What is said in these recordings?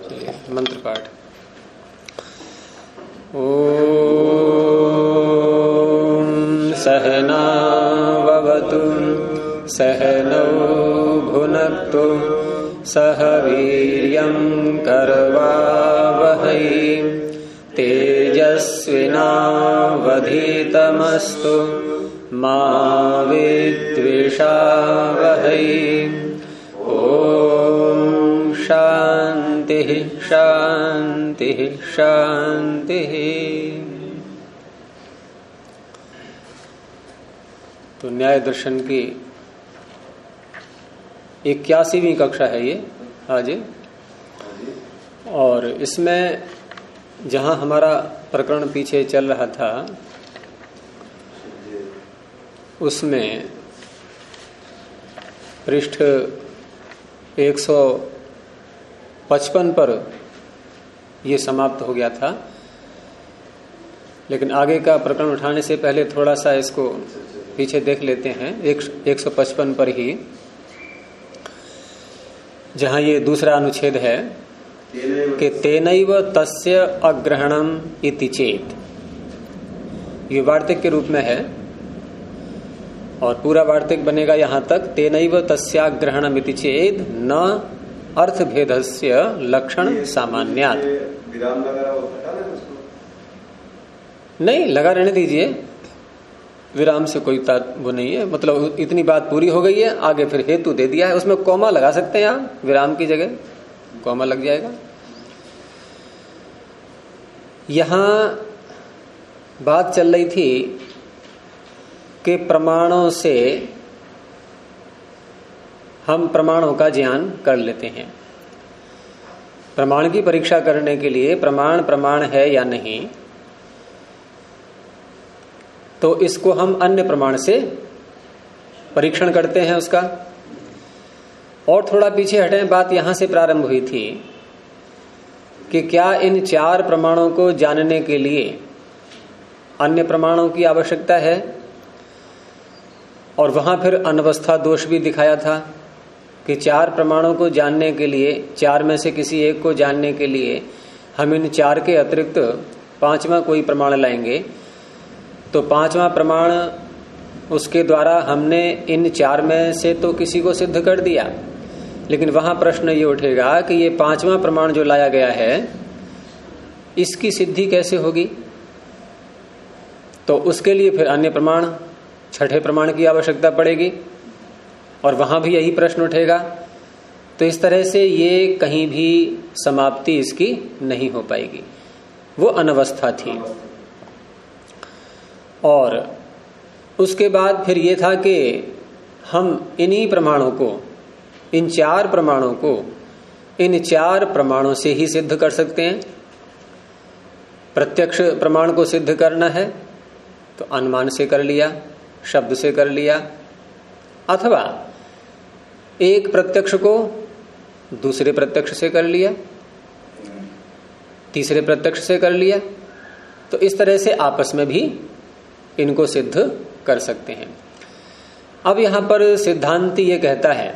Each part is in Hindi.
चलिए मंत्र पाठ। ओम सहना भवतु सहनौ भुनक्तु सह वीर्यं करवावहै तेजस्विनावधीतमस्तु मा विद्विषावहै। ओम शांति शांति शांति। तो न्याय दर्शन की 81वीं कक्षा है ये आज, और इसमें जहां हमारा प्रकरण पीछे चल रहा था उसमें पृष्ठ 155 पर यह समाप्त हो गया था। लेकिन आगे का प्रकरण उठाने से पहले थोड़ा सा इसको पीछे देख लेते हैं। 155 पर ही जहां ये दूसरा अनुच्छेद है कि तेनैव तस्य अग्रहणम इति चेत, ये वार्तिक के रूप में है और पूरा वार्तिक बनेगा यहां तक तेनैव तस्याग्रहणम इति चेत न अर्थभेदस्य लक्षण सामान्यात्। विराम लगा नहीं लगा रहने दीजिए, विराम से कोई वो नहीं है, मतलब इतनी बात पूरी हो गई है। आगे फिर हेतु दे दिया है, उसमें कॉमा लगा सकते हैं आप, विराम की जगह कॉमा लग जाएगा। यहां बात चल रही थी कि प्रमाणों से हम प्रमाणों का ज्ञान कर लेते हैं। प्रमाण की परीक्षा करने के लिए प्रमाण प्रमाण है या नहीं, तो इसको हम अन्य प्रमाण से परीक्षण करते हैं उसका। और थोड़ा पीछे हटें, बात यहां से प्रारंभ हुई थी कि क्या इन 4 प्रमाणों को जानने के लिए अन्य प्रमाणों की आवश्यकता है। और वहां फिर अनवस्था दोष भी दिखाया था कि 4 प्रमाणों को जानने के लिए, 4 में से किसी एक को जानने के लिए हम इन 4 के अतिरिक्त 5वां कोई प्रमाण लाएंगे, तो 5वां प्रमाण उसके द्वारा हमने इन 4 में से तो किसी को सिद्ध कर दिया। लेकिन वहां प्रश्न ये उठेगा कि ये 5वां प्रमाण जो लाया गया है इसकी सिद्धि कैसे होगी। तो उसके लिए फिर अन्य प्रमाण, 6ठे प्रमाण की आवश्यकता पड़ेगी और वहां भी यही प्रश्न उठेगा। तो इस तरह से ये कहीं भी समाप्ति इसकी नहीं हो पाएगी, वो अनवस्था थी। और उसके बाद फिर ये था कि हम इन्हीं प्रमाणों को, इन 4 प्रमाणों को इन 4 प्रमाणों से ही सिद्ध कर सकते हैं। प्रत्यक्ष प्रमाण को सिद्ध करना है तो अनुमान से कर लिया, शब्द से कर लिया, अथवा एक प्रत्यक्ष को दूसरे प्रत्यक्ष से कर लिया, तीसरे प्रत्यक्ष से कर लिया। तो इस तरह से आपस में भी इनको सिद्ध कर सकते हैं। अब यहां पर सिद्धांती ये कहता है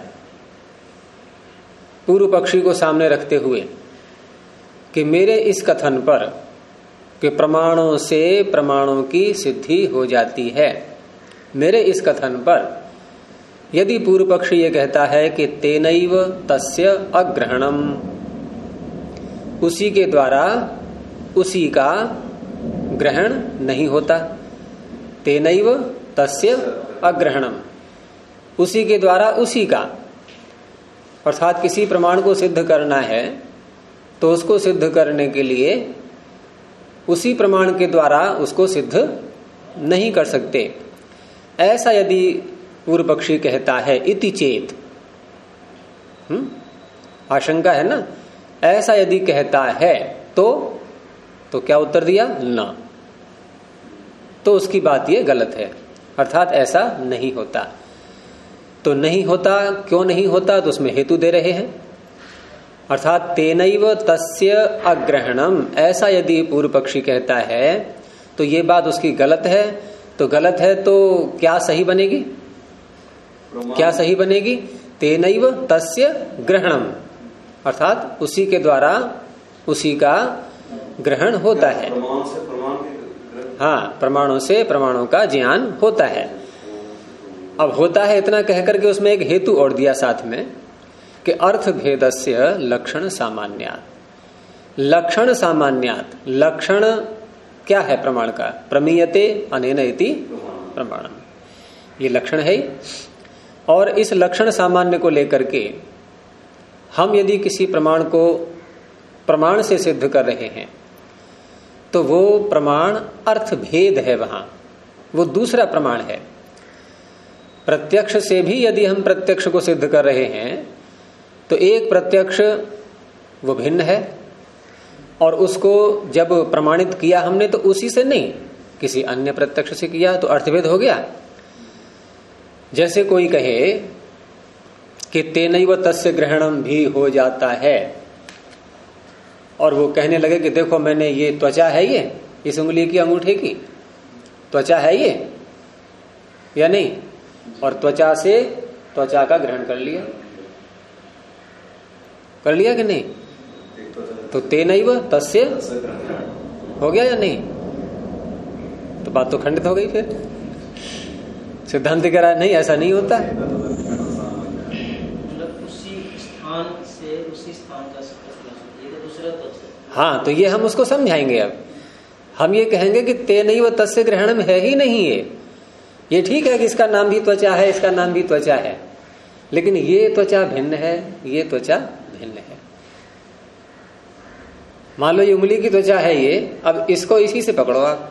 पूर्व पक्षी को सामने रखते हुए कि मेरे इस कथन पर कि प्रमाणों से प्रमाणों की सिद्धि हो जाती है, मेरे इस कथन पर यदि पूर्व पक्षी ये कहता है कि तेनैव तस्य अग्रहणम, उसी के द्वारा उसी का ग्रहण नहीं होता, तेनैव तस्य अग्रहणम, उसी के द्वारा उसी का, अर्थात किसी प्रमाण को सिद्ध करना है तो उसको सिद्ध करने के लिए उसी प्रमाण के द्वारा उसको सिद्ध नहीं कर सकते। ऐसा यदि पूर्व पक्षी कहता है इति चेत, आशंका है ना, ऐसा यदि कहता है तो क्या उत्तर दिया? ना। तो उसकी बात ये गलत है, अर्थात ऐसा नहीं होता। तो नहीं होता, क्यों नहीं होता, तो उसमें हेतु दे रहे हैं। अर्थात तेनैव तस्य अग्रहणम, ऐसा यदि पूर्व पक्षी कहता है तो ये बात उसकी गलत है। तो गलत है तो क्या सही बनेगी? क्या सही बनेगी? तेनैव तस्य ग्रहणम, अर्थात उसी के द्वारा उसी का ग्रहण होता है। हाँ, प्रमाणों से प्रमाणों का ज्ञान होता है। अब होता है इतना कह करके उसमें एक हेतु और दिया साथ में कि अर्थ भेदस्य लक्षण सामान्यात्। लक्षण सामान्यात्, लक्षण क्या है प्रमाण का? प्रमीयते अनेन इति प्रमाणम, ये लक्षण है। और इस लक्षण सामान्य को लेकर के हम यदि किसी प्रमाण को प्रमाण से सिद्ध कर रहे हैं तो वो प्रमाण अर्थ भेद है, वहां वो दूसरा प्रमाण है। प्रत्यक्ष से भी यदि हम प्रत्यक्ष को सिद्ध कर रहे हैं तो एक प्रत्यक्ष वो भिन्न है, और उसको जब प्रमाणित किया हमने तो उसी से नहीं, किसी अन्य प्रत्यक्ष से किया तो अर्थभेद हो गया। जैसे कोई कहे कि तेनैव तस्य ग्रहणम भी हो जाता है, और वो कहने लगे कि देखो मैंने ये त्वचा है, ये इस उंगली की अंगूठे की त्वचा है ये या नहीं, और त्वचा से त्वचा का ग्रहण कर लिया कि नहीं, तो तेनैव तस्य हो गया या नहीं? तो बात तो खंडित हो गई। फिर सिद्धांत कह रहा है नहीं, ऐसा नहीं होता। उसी स्थान से उसी स्थान का दूसरा त्वचा। हाँ, तो ये हम उसको समझाएंगे। अब हम ये कहेंगे कि तेनैव तस्य ग्रहणम है ही नहीं ये ठीक है कि इसका नाम भी त्वचा है, इसका नाम भी त्वचा है, लेकिन ये त्वचा भिन्न है, ये त्वचा भिन्न है। मान लो ये उंगली की त्वचा है ये, अब इसको इसी से पकड़ो, आप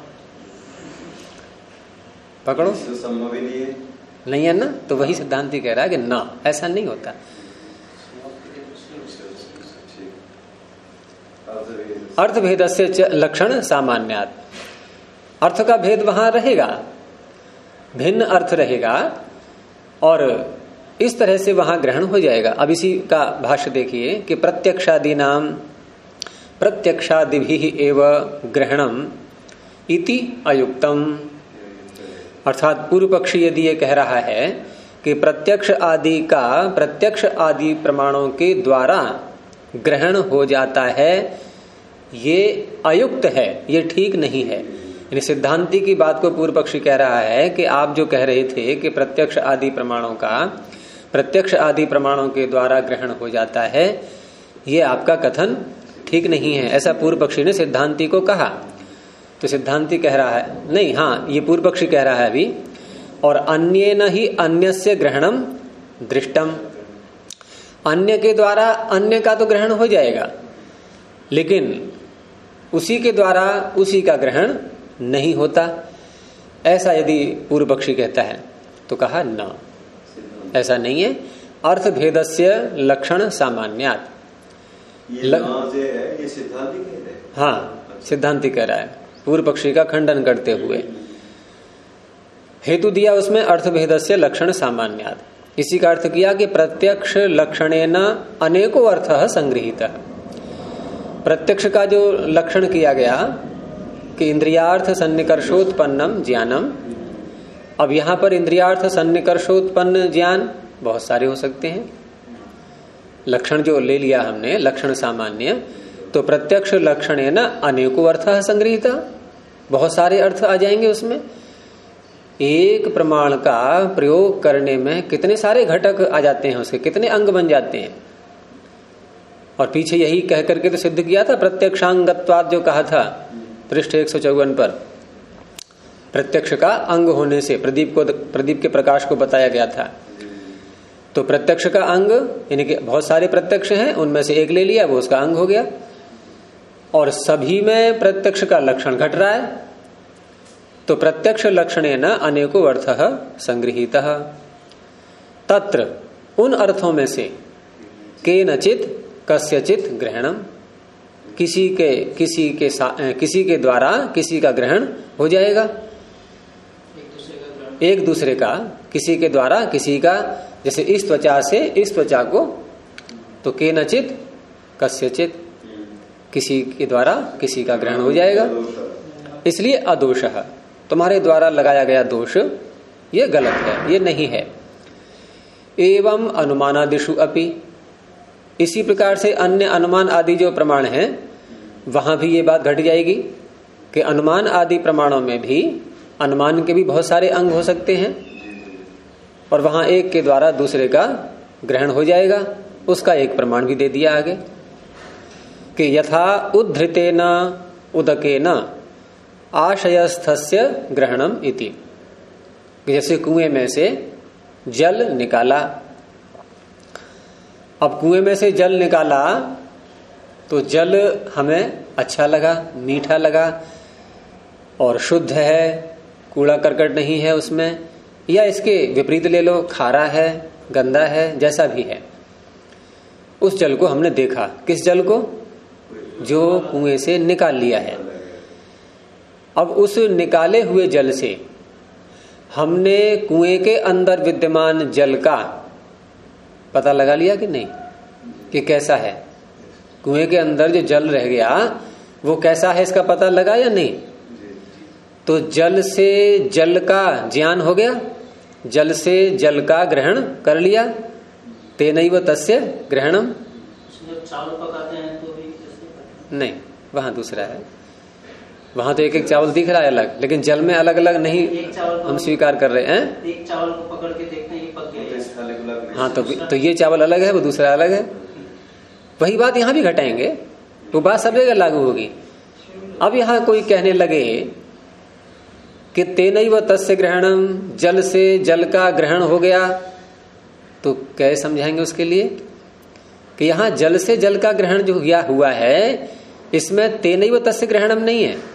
पकड़ो, संभव ही नहीं है ना। तो वही सिद्धांति कह रहा है कि ना, ऐसा नहीं होता। अर्थ भेदस्य लक्षण सामान्यात्, अर्थ का भेद वहां रहेगा, भिन्न अर्थ रहेगा, और इस तरह से वहां ग्रहण हो जाएगा। अब इसी का भाष्य देखिए कि प्रत्यक्षादिभिः एव ग्रहणम इति अयुक्तम, अर्थात पूर्व पक्षी यदि ये कह रहा है कि प्रत्यक्ष आदि का प्रत्यक्ष आदि प्रमाणों के द्वारा ग्रहण हो जाता है, ये अयुक्त है, ये ठीक नहीं है। यानी सिद्धांति की बात को पूर्व पक्षी कह रहा है कि आप जो कह रहे थे कि प्रत्यक्ष आदि प्रमाणों के द्वारा ग्रहण हो जाता है, ये आपका कथन ठीक नहीं है, ऐसा पूर्व पक्षी ने सिद्धांति को कहा। तो सिद्धांति कह रहा है नहीं, हाँ ये पूर्व पक्षी कह रहा है अभी, और अन्येन ही अन्यस्य ग्रहणम दृष्टम, अन्य के द्वारा अन्य का तो ग्रहण हो जाएगा, लेकिन उसी के द्वारा उसी का ग्रहण नहीं होता। ऐसा यदि पूर्व पक्षी कहता है तो कहा न, ऐसा नहीं है। अर्थ भेदस्य लक्षण सामान्यात्, ये सिद्धांति कह रहे हैं। हाँ, सिद्धांति कह रहा है पूर्व पक्षी का खंडन करते हुए। हेतु दिया उसमें अर्थ भेदस्य लक्षण सामान्यात्, इसी का अर्थ किया कि प्रत्यक्ष लक्षणेन अनेको अर्थः संगृहीतः। प्रत्यक्ष का जो लक्षण किया गया कि इंद्रियार्थ सन्निकर्षोत्पन्नम ज्ञानम, अब यहां पर इंद्रियार्थ सन्निकर्षोत्पन्न ज्ञान बहुत सारे हो सकते हैं। लक्षण जो ले लिया हमने लक्षण सामान्य, तो प्रत्यक्ष लक्षणेन अनेको अर्थः संगृहीतः, बहुत सारे अर्थ आ जाएंगे उसमें। एक प्रमाण का प्रयोग करने में कितने सारे घटक आ जाते हैं, उसके कितने अंग बन जाते हैं। और पीछे यही कह करके तो सिद्ध किया था प्रत्यक्षांगत्वाद, जो कहा था पृष्ठ 154 पर, प्रत्यक्ष का अंग होने से प्रदीप के प्रकाश को बताया गया था। तो प्रत्यक्ष का अंग यानी कि बहुत सारे प्रत्यक्ष हैं, उनमें से एक ले लिया, वो उसका अंग हो गया, और सभी में प्रत्यक्ष का लक्षण घट रहा है। तो प्रत्यक्ष लक्षणेन अनेको अर्थः संगृहीतः, तत्र उन अर्थों में से केनचित् कस्यचित् ग्रहणम, किसी के द्वारा किसी का ग्रहण हो जाएगा, एक दूसरे का किसी के द्वारा किसी का, जैसे इस त्वचा से इस त्वचा को, तो केनचित् कस्यचित्, किसी के द्वारा किसी का ग्रहण हो जाएगा, इसलिए अदोषः, तुम्हारे द्वारा लगाया गया दोष ये गलत है, ये नहीं है। एवं अनुमानादिषु अपि, इसी प्रकार से अन्य अनुमान आदि जो प्रमाण हैं वहां भी ये बात घट जाएगी कि अनुमान आदि प्रमाणों में भी अनुमान के भी बहुत सारे अंग हो सकते हैं और वहां एक के द्वारा दूसरे का ग्रहण हो जाएगा। उसका एक प्रमाण भी दे दिया आगे कि यथा उद्धृतेन उदकेन आशयस्थस्य ग्रहणम इति, जैसे कुएं में से जल निकाला। अब कुएं में से जल निकाला तो जल हमें अच्छा लगा, मीठा लगा और शुद्ध है, कूड़ा करकट नहीं है उसमें, या इसके विपरीत ले लो, खारा है, गंदा है, जैसा भी है। उस जल को हमने देखा। किस जल को? जो कुएं से निकाल लिया है। अब उस निकाले हुए जल से हमने कुएं के अंदर विद्यमान जल का पता लगा लिया कि नहीं, कि कैसा है। कुएं के अंदर जो जल रह गया वो कैसा है, इसका पता लगा या नहीं? तो जल से जल का ज्ञान हो गया, जल से जल का ग्रहण कर लिया। तेनैव तस्य ग्रहणम। चावल पकाते हैं तो भी नहीं, वहां दूसरा है। वहां तो एक एक चावल दिख रहा है अलग, लेकिन जल में अलग अलग नहीं हम स्वीकार कर रहे हैं। एक चावल को पकड़ के देखते हैं ये पक गया। हाँ, तो ये चावल अलग है, वो दूसरा अलग है। वही बात यहां भी घटाएंगे, वो बात सब जगह लागू होगी। अब यहां कोई कहने लगे कि तेनैव तस्य ग्रहणम, जल से जल का ग्रहण हो गया, तो कैसे समझाएंगे उसके लिए कि यहां जल से जल का ग्रहण जो हुआ है इसमें तेनैव तस्य ग्रहणम नहीं है।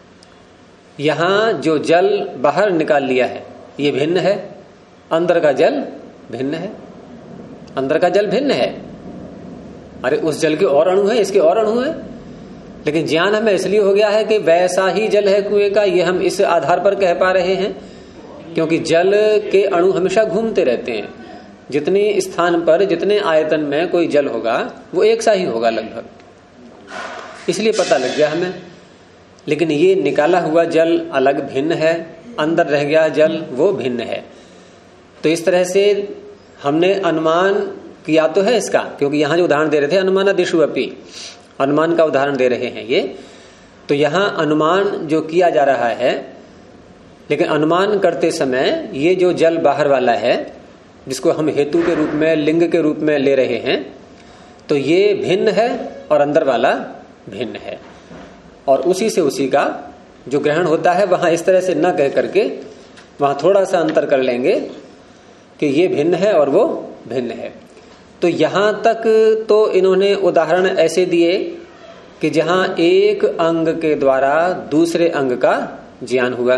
यहां जो जल बाहर निकाल लिया है ये भिन्न है, अंदर का जल भिन्न है। अंदर का जल भिन्न है। अरे उस जल के और अणु है, इसके और अणु है, लेकिन ज्ञान हमें इसलिए हो गया है कि वैसा ही जल है कुएं का, ये हम इस आधार पर कह पा रहे हैं क्योंकि जल के अणु हमेशा घूमते रहते हैं। जितने स्थान पर, जितने आयतन में कोई जल होगा वो एक सा ही होगा लगभग, इसलिए पता लग गया हमें। लेकिन ये निकाला हुआ जल अलग भिन्न है, अंदर रह गया जल वो भिन्न है। तो इस तरह से हमने अनुमान किया तो है इसका, क्योंकि यहां जो उदाहरण दे रहे थे अनुमानादिषु अपि, अनुमान का उदाहरण दे रहे हैं ये। तो यहां अनुमान जो किया जा रहा है, लेकिन अनुमान करते समय ये जो जल बाहर वाला है जिसको हम हेतु के रूप में, लिंग के रूप में ले रहे हैं, तो ये भिन्न है और अंदर वाला भिन्न है। और उसी से उसी का जो ग्रहण होता है वहां इस तरह से न कह करके वहां थोड़ा सा अंतर कर लेंगे कि ये भिन्न है और वो भिन्न है। तो यहां तक तो इन्होंने उदाहरण ऐसे दिए कि जहां एक अंग के द्वारा दूसरे अंग का ज्ञान हुआ।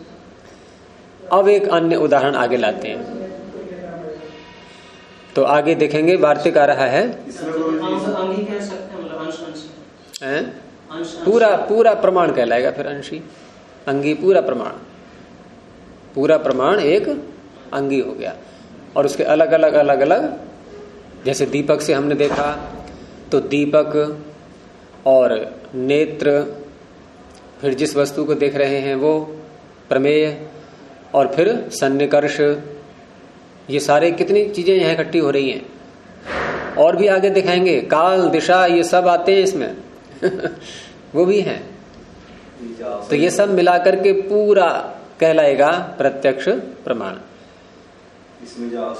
अब एक अन्य उदाहरण आगे लाते हैं, तो आगे देखेंगे वार्तिक आ रहा है। पूरा प्रमाण कहलाएगा फिर अंशी, अंगी पूरा प्रमाण, पूरा प्रमाण एक अंगी हो गया। और उसके अलग अलग अलग अलग, जैसे दीपक से हमने देखा तो दीपक और नेत्र, फिर जिस वस्तु को देख रहे हैं वो प्रमेय, और फिर सन्निकर्ष, ये सारे कितनी चीजें यहाँ इकट्ठी हो रही हैं। और भी आगे दिखाएंगे काल, दिशा, ये सब आते हैं इसमें वो भी हैं। तो ये सब मिलाकर के पूरा कहलाएगा प्रत्यक्ष प्रमाण। इसमें जो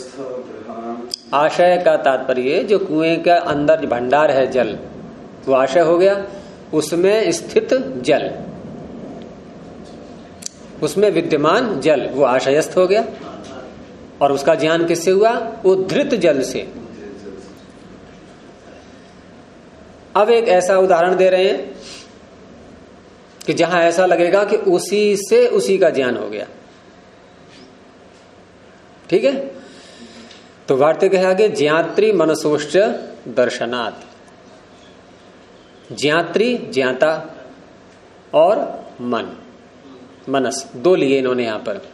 आशय का तात्पर्य जो कुएं का अंदर भंडार है जल, वो आशय हो गया। उसमें स्थित जल, उसमें विद्यमान जल, वो आशयस्थ हो गया। और उसका ज्ञान किससे हुआ? उद्धृत जल से। अब एक ऐसा उदाहरण दे रहे हैं कि जहां ऐसा लगेगा कि उसी से उसी का ज्ञान हो गया। ठीक है, तो वार्तिक है आगे, ज्ञात्री मनसोश्च दर्शनात्। ज्ञात्री ज्ञाता और मन, मनस, दो लिए इन्होंने यहां पर।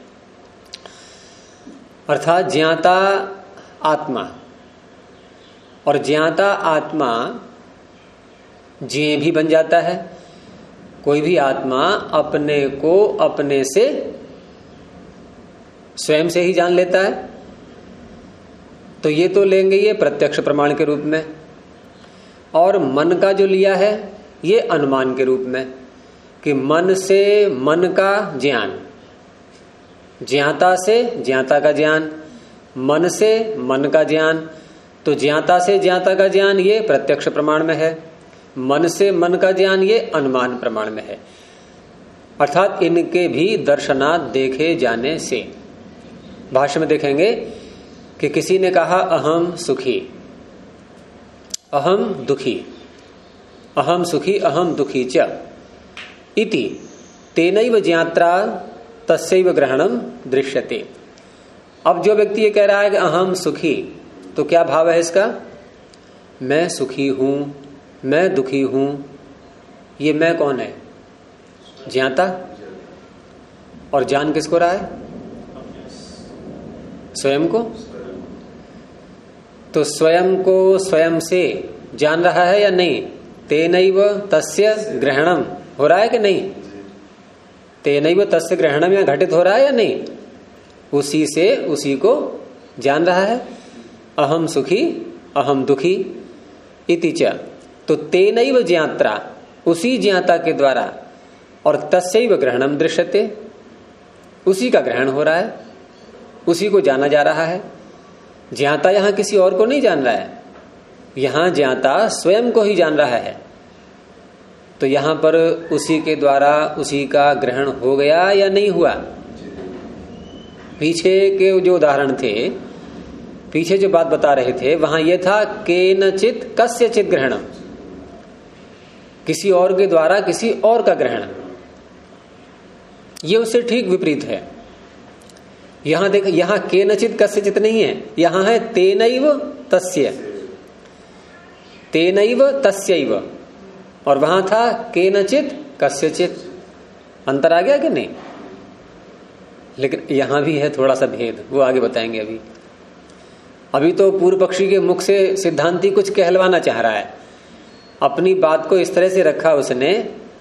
अर्थात ज्ञाता आत्मा, और ज्ञाता आत्मा ज्ञेय भी बन जाता है। कोई भी आत्मा अपने को अपने से स्वयं से ही जान लेता है। तो ये तो लेंगे ये प्रत्यक्ष प्रमाण के रूप में, और मन का जो लिया है ये अनुमान के रूप में, कि मन से मन का ज्ञान, ज्ञाता से ज्ञाता का ज्ञान, मन से मन का ज्ञान, तो ज्ञाता से ज्ञाता का ज्ञान ये प्रत्यक्ष प्रमाण में है, मन से मन का ज्ञान ये अनुमान प्रमाण में है। अर्थात इनके भी दर्शनात् देखे जाने से, भाष्य में देखेंगे कि किसी ने कहा अहम सुखी, अहम दुखी, अहम सुखी अहम दुखी च इति तेनैव ज्ञात्रा तस्यैव ग्रहणम दृश्यते। अब जो व्यक्ति ये कह रहा है कि अहम सुखी, तो क्या भाव है इसका? मैं सुखी हूं, मैं दुखी हूं। ये मैं कौन है? ज्ञाता। और जान किसको रहा है? स्वयं को। तो स्वयं को स्वयं से जान रहा है या नहीं? तेनैव तस्य ग्रहणम हो रहा है कि नहीं? तेनैव तस्य ग्रहणम या घटित हो रहा है या नहीं? उसी से उसी को जान रहा है। अहम सुखी अहम दुखी इति च, तो तेनैव ज्ञात्रा, उसी ज्ञाता के द्वारा, और तस्यैव ग्रहणम दृश्यते, उसी का ग्रहण हो रहा है, उसी को जाना जा रहा है। ज्ञाता यहां किसी और को नहीं जान रहा है, यहां ज्ञाता स्वयं को ही जान रहा है। तो यहां पर उसी के द्वारा उसी का ग्रहण हो गया या नहीं हुआ? पीछे के जो उदाहरण थे, पीछे जो बात बता रहे थे, वहां यह था केनचित कस्यचित ग्रहणम, किसी और के द्वारा किसी और का ग्रहण। ये उससे ठीक विपरीत है। यहां देख, यहां केनचित कस्यचित नहीं है, यहां है तेनैव तस्य, तेनैव तस्यैव, और वहां था केनचित कस्यचित। अंतर आ गया कि नहीं? लेकिन यहां भी है थोड़ा सा भेद, वो आगे बताएंगे। अभी तो पूर्व पक्षी के मुख से सिद्धांती कुछ कहलवाना चाह रहा है, अपनी बात को इस तरह से रखा उसने,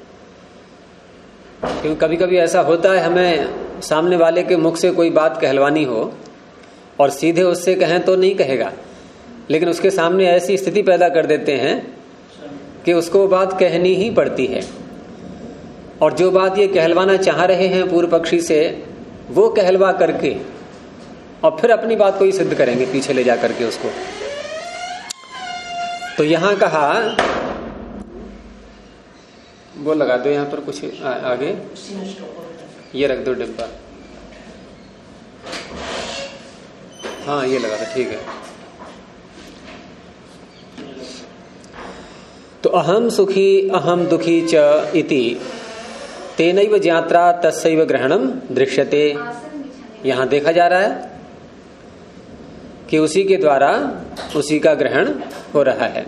क्योंकि कभी कभी ऐसा होता है हमें सामने वाले के मुख से कोई बात कहलवानी हो और सीधे उससे कहें तो नहीं कहेगा, लेकिन उसके सामने ऐसी स्थिति पैदा कर देते हैं कि उसको बात कहनी ही पड़ती है। और जो बात ये कहलवाना चाह रहे हैं पूर्व पक्षी से, वो कहलवा करके और फिर अपनी बात को ही सिद्ध करेंगे पीछे ले जा करके उसको। तो यहां कहा, वो लगा दो यहां पर कुछ आगे, ये रख दो डिब्बा, हाँ ये लगा दो, ठीक है। तो अहम सुखी अहम दुखी च इति तेनैव ज्ञात्रा तस्यैव ग्रहणम दृश्यते। यहां देखा जा रहा है कि उसी के द्वारा उसी का ग्रहण हो रहा है।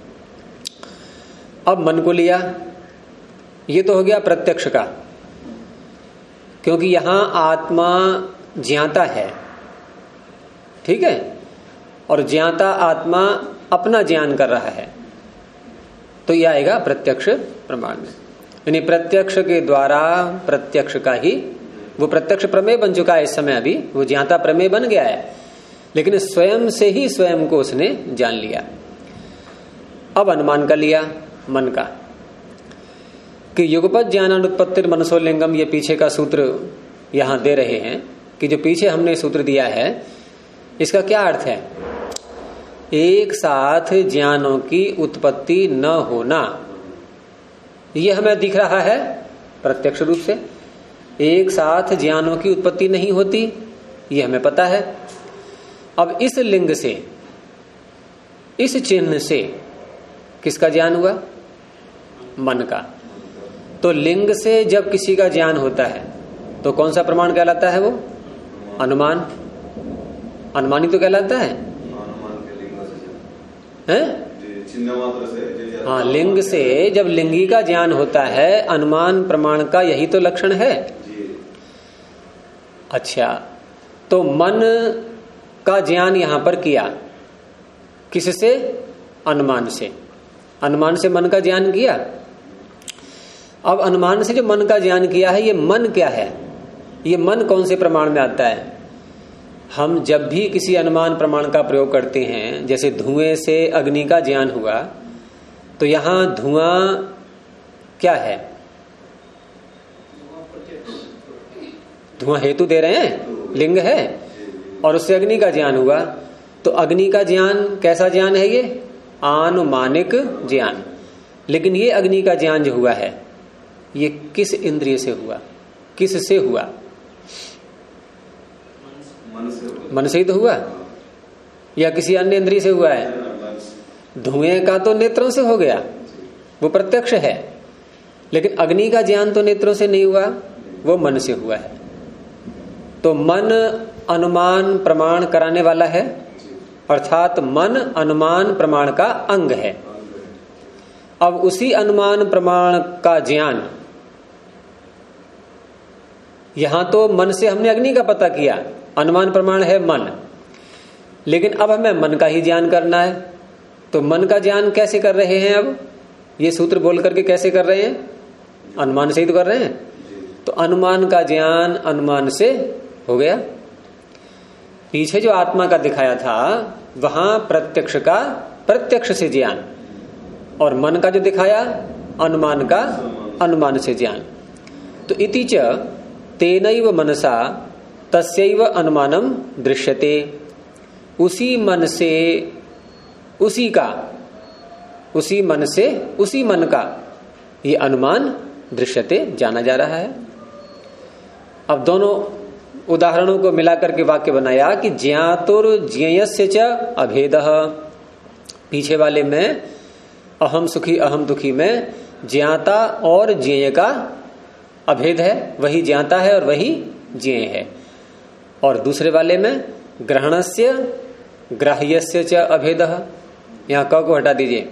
अब मन को लिया, ये तो हो गया प्रत्यक्ष का, क्योंकि यहां आत्मा ज्ञाता है, ठीक है, और ज्ञाता आत्मा अपना ज्ञान कर रहा है, तो यह आएगा प्रत्यक्ष प्रमाण में। यानी प्रत्यक्ष के द्वारा प्रत्यक्ष का ही, वो प्रत्यक्ष प्रमेय बन चुका है इस समय, अभी वो ज्ञाता प्रमेय बन गया है, लेकिन स्वयं से ही स्वयं को उसने जान लिया। अब अनुमान का लिया, मन का, कि युगपत ज्ञानानुत्पत्तिर मनसो लिंगम, ये पीछे का सूत्र यहां दे रहे हैं कि जो पीछे हमने सूत्र दिया है इसका क्या अर्थ है? एक साथ ज्ञानों की उत्पत्ति न होना, यह हमें दिख रहा है प्रत्यक्ष रूप से। एक साथ ज्ञानों की उत्पत्ति नहीं होती, यह हमें पता है। अब इस लिंग से, इस चिन्ह से किसका ज्ञान हुआ? मन का। तो लिंग से जब किसी का ज्ञान होता है तो कौन सा प्रमाण कहलाता है? वो अनुमान, अनुमानी तो कहलाता है, हैं? हाँ, लिंग से जब लिंगी का ज्ञान होता है, अनुमान प्रमाण का यही तो लक्षण है। अच्छा, तो मन का ज्ञान यहां पर किया, किससे? अनुमान से। अनुमान से मन का ज्ञान किया। अब अनुमान से जो मन का ज्ञान किया है, ये मन क्या है? ये मन कौन से प्रमाण में आता है? हम जब भी किसी अनुमान प्रमाण का प्रयोग करते हैं, जैसे धुएं से अग्नि का ज्ञान हुआ, तो यहां धुआं क्या है? धुआं हेतु दे रहे हैं, लिंग है, और उससे अग्नि का ज्ञान हुआ। तो अग्नि का ज्ञान कैसा ज्ञान है? ये आनुमानिक ज्ञान। लेकिन ये अग्नि का ज्ञान जो हुआ है, ये किस इंद्रिय से हुआ, किस से हुआ? मन से ही तो हुआ, या किसी अन्य इंद्रिय से हुआ है? धुएं का तो नेत्रों से हो गया, वो प्रत्यक्ष है। लेकिन अग्नि का ज्ञान तो नेत्रों से नहीं हुआ, वो मन से हुआ है। तो मन अनुमान प्रमाण कराने वाला है, अर्थात मन अनुमान प्रमाण का अंग है। अब उसी अनुमान प्रमाण का ज्ञान, यहां तो मन से हमने अग्नि का पता किया, अनुमान प्रमाण है मन, लेकिन अब हमें मन का ही ज्ञान करना है। तो मन का ज्ञान कैसे कर रहे हैं? अब ये सूत्र बोल करके कैसे कर रहे हैं? अनुमान से ही तो कर रहे हैं। तो अनुमान का ज्ञान अनुमान से हो गया। पीछे जो आत्मा का दिखाया था, वहां प्रत्यक्ष का प्रत्यक्ष से ज्ञान, और मन का जो दिखाया अनुमान का अनुमान से ज्ञान। तो इति च तेनैव मनसा तस्यैव अनुमानम दृश्यते। उसी मन से उसी का, उसी मन से उसी मन का ये अनुमान दृश्यते, जाना जा रहा है। अब दोनों उदाहरणों को मिलाकर के वाक्य बनाया कि ज्ञातुर ज्ञेयस्य च अभेदः। पीछे वाले में अहम सुखी अहम दुखी में ज्ञाता और ज्ञेय का अभेद है, वही ज्ञाता है और वही ज्ञेय है। और दूसरे वाले में ग्रहणस्य ग्राह्यस्य च अभेदः। यहां क को हटा दीजिए,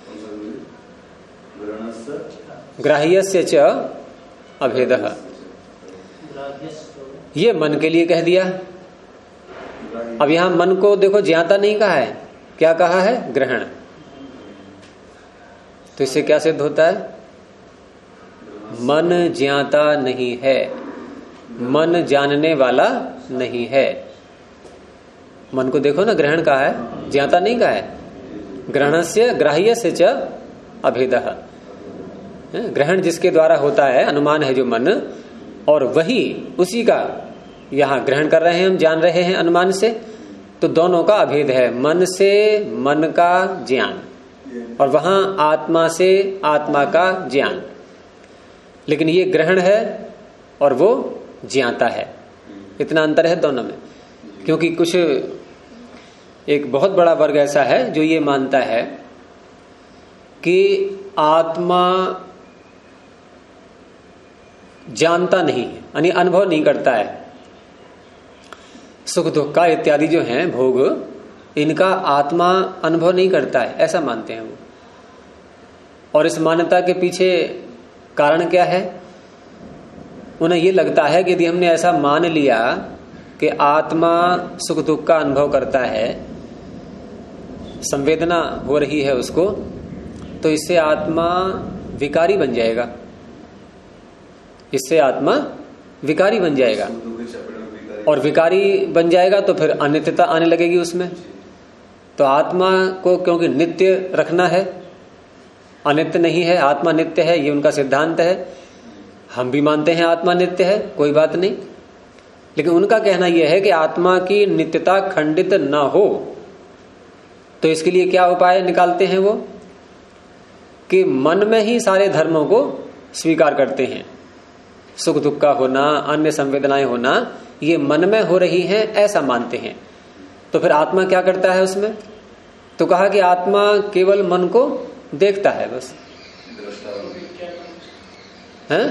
ग्राह्यस्य च अभेदः। ये मन के लिए कह दिया। अब यहां मन को देखो ज्ञाता नहीं कहा है, क्या कहा है? ग्रहण। तो इससे क्या सिद्ध होता है? मन ज्ञाता नहीं है, मन जानने वाला नहीं है। मन को देखो ना, ग्रहण कहा है, ज्ञाता नहीं कहा है। ग्रहणस्य ग्राह्यस्य च अभेदः। ग्रहण जिसके द्वारा होता है, अनुमान है जो मन, और वही उसी का यहां ग्रहण कर रहे हैं, हम जान रहे हैं अनुमान से। तो दोनों का अभेद है, मन से मन का ज्ञान और वहां आत्मा से आत्मा का ज्ञान। लेकिन ये ग्रहण है और वो ज्ञाता है, इतना अंतर है दोनों में। क्योंकि कुछ एक बहुत बड़ा वर्ग ऐसा है जो ये मानता है कि आत्मा जानता नहीं है, यानी अनुभव नहीं करता है। सुख दुख का इत्यादि जो हैं भोग, इनका आत्मा अनुभव नहीं करता है, ऐसा मानते हैं वो। और इस मान्यता के पीछे कारण क्या है? उन्हें ये लगता है कि यदि हमने ऐसा मान लिया कि आत्मा सुख दुख का अनुभव करता है, संवेदना हो रही है उसको, तो इससे आत्मा विकारी बन जाएगा, इससे आत्मा विकारी बन जाएगा। और विकारी बन जाएगा तो फिर अनित्यता आने लगेगी उसमें। तो आत्मा को क्योंकि नित्य रखना है, अनित्य नहीं है, आत्मा नित्य है, ये उनका सिद्धांत है। हम भी मानते हैं आत्मा नित्य है, कोई बात नहीं। लेकिन उनका कहना यह है कि आत्मा की नित्यता खंडित न हो। तो इसके लिए क्या उपाय निकालते हैं वो? कि मन में ही सारे धर्मों को स्वीकार करते हैं। सुख दुख का होना, अन्य संवेदनाएं होना, ये मन में हो रही हैं, ऐसा मानते हैं। तो फिर आत्मा क्या करता है उसमें? तो कहा कि आत्मा केवल मन को देखता है बस। हैं?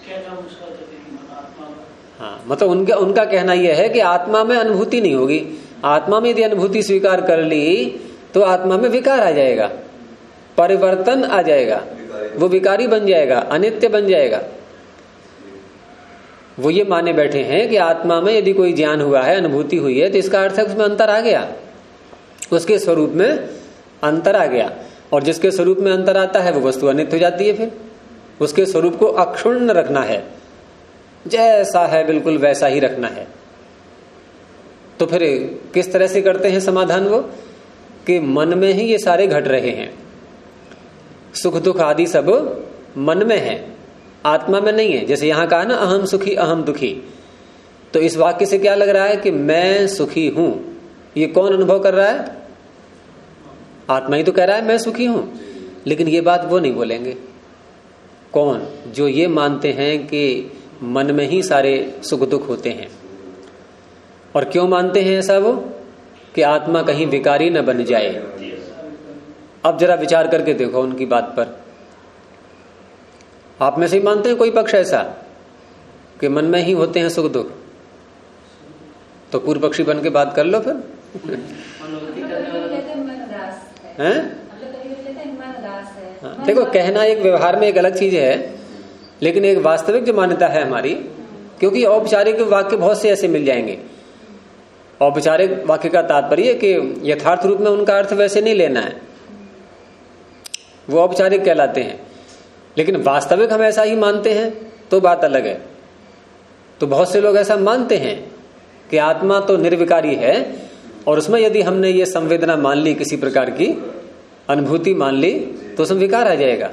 हाँ, मतलब उनका कहना यह है कि आत्मा में अनुभूति नहीं होगी। आत्मा में यदि अनुभूति स्वीकार कर ली तो आत्मा में विकार आ जाएगा, परिवर्तन आ जाएगा, वो विकारी बन जाएगा, अनित्य बन जाएगा। वो ये माने बैठे हैं कि आत्मा में यदि कोई ज्ञान हुआ है, अनुभूति हुई है, तो इसका अर्थ है उसमें अंतर आ गया, उसके स्वरूप में अंतर आ गया। और जिसके स्वरूप में अंतर आता है वो वस्तु अनित्य हो जाती है। फिर उसके स्वरूप को अक्षुण्ण रखना है, जैसा है बिल्कुल वैसा ही रखना है। तो फिर किस तरह से करते हैं समाधान वो, कि मन में ही ये सारे घट रहे हैं, सुख दुख आदि सब मन में है, आत्मा में नहीं है। जैसे यहां कहा ना अहम सुखी अहम दुखी, तो इस वाक्य से क्या लग रहा है कि मैं सुखी हूं, ये कौन अनुभव कर रहा है? आत्मा ही तो कह रहा है मैं सुखी हूं। लेकिन ये बात वो नहीं बोलेंगे। कौन? जो ये मानते हैं कि मन में ही सारे सुख दुख होते हैं। और क्यों मानते हैं ऐसा वो? कि आत्मा कहीं विकारी न बन जाए। अब जरा विचार करके देखो उनकी बात पर। आप में से ही मानते हैं कोई पक्ष ऐसा कि मन में ही होते हैं सुख दुख? तो पूर्व पक्षी बन के बात कर लो फिर। हैं? देखो, कहना एक व्यवहार में एक अलग चीज है, लेकिन एक वास्तविक जो मान्यता है हमारी, क्योंकि औपचारिक वाक्य बहुत से ऐसे मिल जाएंगे। औपचारिक वाक्य का तात्पर्य कि यथार्थ रूप में उनका अर्थ वैसे नहीं लेना है, वो औपचारिक कहलाते हैं। लेकिन वास्तविक हम ऐसा ही मानते हैं तो बात अलग है। तो बहुत से लोग ऐसा मानते हैं कि आत्मा तो निर्विकारी है, और उसमें यदि हमने ये संवेदना मान ली, किसी प्रकार की अनुभूति मान ली, तो उसमें विकार आ जाएगा।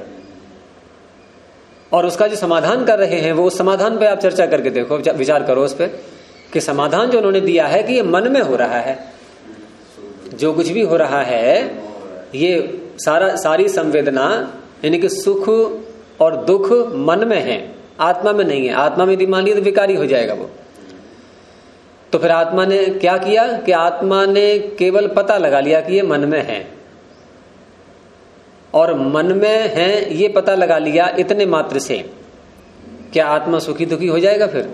और उसका जो समाधान कर रहे हैं, वो उस समाधान पे आप चर्चा करके देखो, विचार करो उस पर, कि समाधान जो उन्होंने दिया है कि ये मन में हो रहा है, जो कुछ भी हो रहा है, ये सारी संवेदना यानी कि सुख और दुख मन में है, आत्मा में नहीं है। आत्मा में यदि मान लिया तो विकारी हो जाएगा वो। तो फिर आत्मा ने क्या किया कि आत्मा ने केवल पता लगा लिया कि ये मन में है, और मन में है ये पता लगा लिया इतने मात्र से, क्या आत्मा सुखी दुखी हो जाएगा फिर?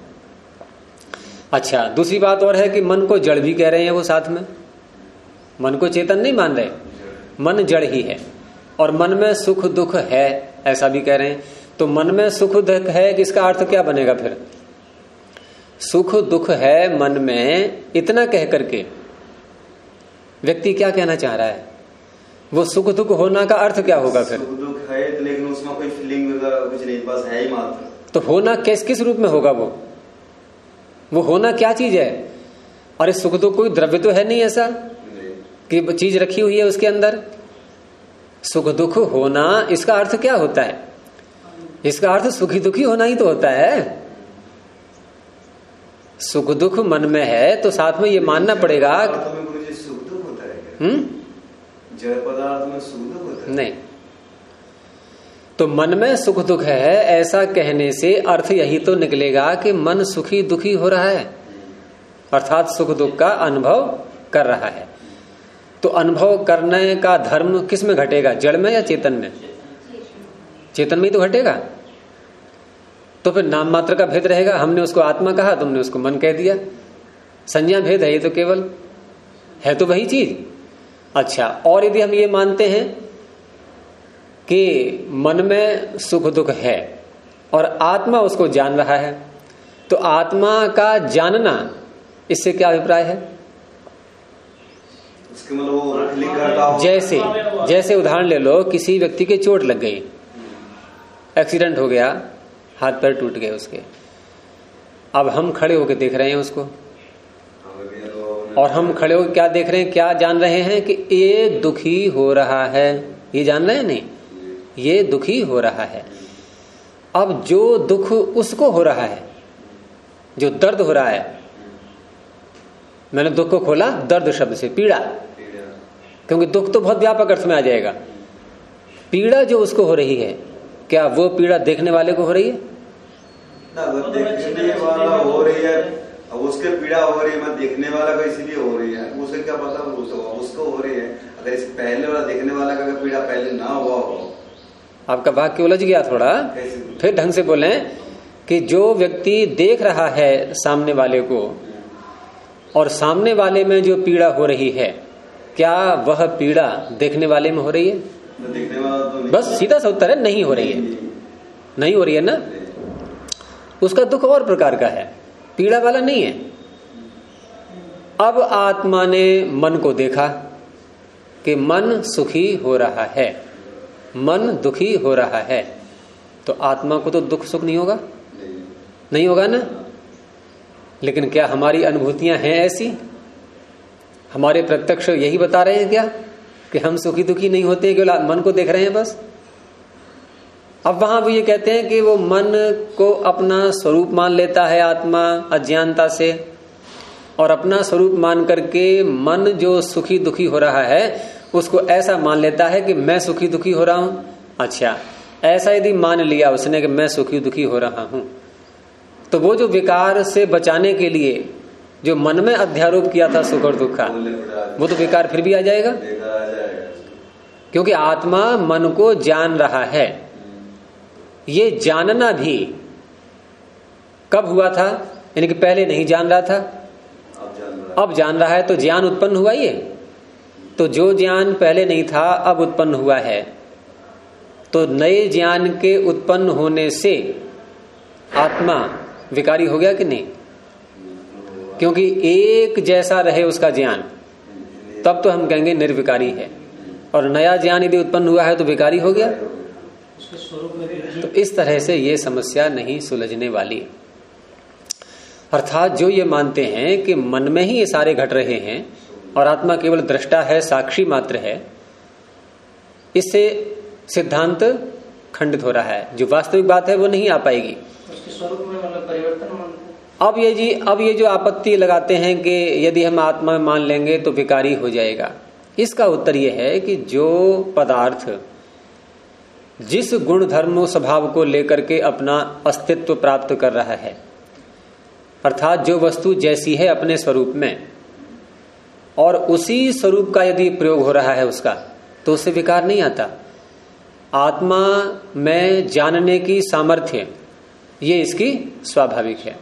अच्छा, दूसरी बात और है कि मन को जड़ भी कह रहे हैं वो साथ में। मन को चेतन नहीं मान रहे, मन जड़ ही है, और मन में सुख दुख है ऐसा भी कह रहे हैं। तो मन में सुख दुख है, इसका अर्थ क्या बनेगा फिर? सुख दुख है मन में, इतना कह करके व्यक्ति क्या कहना चाह रहा है? वो सुख दुख होना का अर्थ क्या होगा फिर? सुख दुख है तो लेकिन उसमें कोई फीलिंग वगैरह कुछ नहीं, बस है ही मात्र। तो होना किस रूप में होगा वो होना क्या चीज है? और इस सुख दुख कोई द्रव्य तो है नहीं ऐसा कि चीज रखी हुई है उसके अंदर। सुख दुख होना, इसका अर्थ क्या होता है? इसका अर्थ सुखी दुखी होना ही तो होता है। सुख दुख मन में है तो साथ में ये मानना पड़ेगा। सुख दुख होता है? जड़ पदार्थ में सुख दुख होता है? नहीं। तो मन में सुख दुख है ऐसा कहने से अर्थ यही तो निकलेगा कि मन सुखी दुखी हो रहा है, अर्थात सुख दुख का अनुभव कर रहा है। तो अनुभव करने का धर्म किस में घटेगा? जड़ में या चेतन में? चेतन में ही तो घटेगा। तो फिर नाम मात्र का भेद रहेगा। हमने उसको आत्मा कहा, तुमने उसको मन कह दिया। संज्ञा भेद है, ये तो केवल है तो वही चीज। अच्छा, और यदि हम ये मानते हैं कि मन में सुख दुख है और आत्मा उसको जान रहा है, तो आत्मा का जानना, इससे क्या अभिप्राय है? उसके मतलब वो फीलिंग करता हो। जैसे उदाहरण ले लो, किसी व्यक्ति के चोट लग गई, एक्सीडेंट हो गया, हाथ पैर टूट गए उसके। अब हम खड़े होकर देख रहे हैं उसको, और हम खड़े होकर क्या देख रहे हैं, क्या जान रहे हैं कि ये दुखी हो रहा है। ये जान रहे हैं? नहीं, ये दुखी हो रहा है। अब जो दुख उसको हो रहा है, जो दर्द हो रहा है, मैंने दुख को खोला दर्द शब्द से, पीड़ा, क्योंकि दुख तो बहुत व्यापक अर्थ में आ जाएगा। पीड़ा जो उसको हो रही है, क्या वो पीड़ा देखने वाले को हो रही है? ना, वो देखने वाला हो रही है, अब उसके पीड़ा हो रही है, मैं देखने वाला का इसलिए हो रही है, उसे क्या पता उसको हो रही है। अगर इस पहले वाला देखने वाला का पीड़ा पहले ना हुआ हो। आपका वाक्य उलझ गया थोड़ा, फिर ढंग से बोलें कि जो व्यक्ति देख रहा है सामने वाले को, और सामने वाले में जो पीड़ा हो रही है, क्या वह पीड़ा देखने वाले में हो रही है? देखने वाला तो नहीं। बस सीधा सा उत्तर है, नहीं हो रही है। नहीं हो रही है ना। उसका दुख और प्रकार का है, पीड़ा वाला नहीं है। अब आत्मा ने मन को देखा कि मन सुखी हो रहा है, मन दुखी हो रहा है, तो आत्मा को तो दुख सुख नहीं होगा? नहीं होगा ना। लेकिन क्या हमारी अनुभूतियां हैं ऐसी? हमारे प्रत्यक्ष यही बता रहे हैं क्या कि हम सुखी दुखी नहीं होते, केवल मन को देख रहे हैं बस? अब वहां वो ये कहते हैं कि वो मन को अपना स्वरूप मान लेता है आत्मा अज्ञानता से, और अपना स्वरूप मान करके मन जो सुखी दुखी हो रहा है उसको ऐसा मान लेता है कि मैं सुखी दुखी हो रहा हूं। अच्छा, ऐसा यदि मान लिया उसने कि मैं सुखी दुखी हो रहा हूं, तो वो जो विकार से बचाने के लिए जो मन में अध्यारोप किया था सुख और दुख का, वो तो विकार फिर भी आ जाएगा, क्योंकि आत्मा मन को जान रहा है। ये जानना भी कब हुआ था? यानी कि पहले नहीं जान रहा था, अब जान रहा है, तो ज्ञान उत्पन्न हुआ। ये तो जो ज्ञान पहले नहीं था अब उत्पन्न हुआ है, तो नए ज्ञान के उत्पन्न होने से आत्मा विकारी हो गया कि नहीं? क्योंकि एक जैसा रहे उसका ज्ञान, तब तो हम कहेंगे निर्विकारी है, और नया ज्ञान यदि उत्पन्न हुआ है तो विकारी हो गया। तो इस तरह से ये समस्या नहीं सुलझने वाली। अर्थात जो ये मानते हैं कि मन में ही ये सारे घट रहे हैं और आत्मा केवल दृष्टा है, साक्षी मात्र है, इससे सिद्धांत खंडित हो रहा है। जो वास्तविक बात है वो नहीं आ पाएगी। उसके स्वरूप में मतलब परिवर्तन मानते हैं। अब ये जो आपत्ति लगाते हैं कि यदि हम आत्मा मान लेंगे तो विकारी हो जाएगा, इसका उत्तर यह है कि जो पदार्थ जिस गुण धर्म स्वभाव को लेकर के अपना अस्तित्व प्राप्त कर रहा है, अर्थात जो वस्तु जैसी है अपने स्वरूप में, और उसी स्वरूप का यदि प्रयोग हो रहा है उसका, तो उससे विकार नहीं आता। आत्मा में जानने की सामर्थ्य ये इसकी स्वाभाविक है।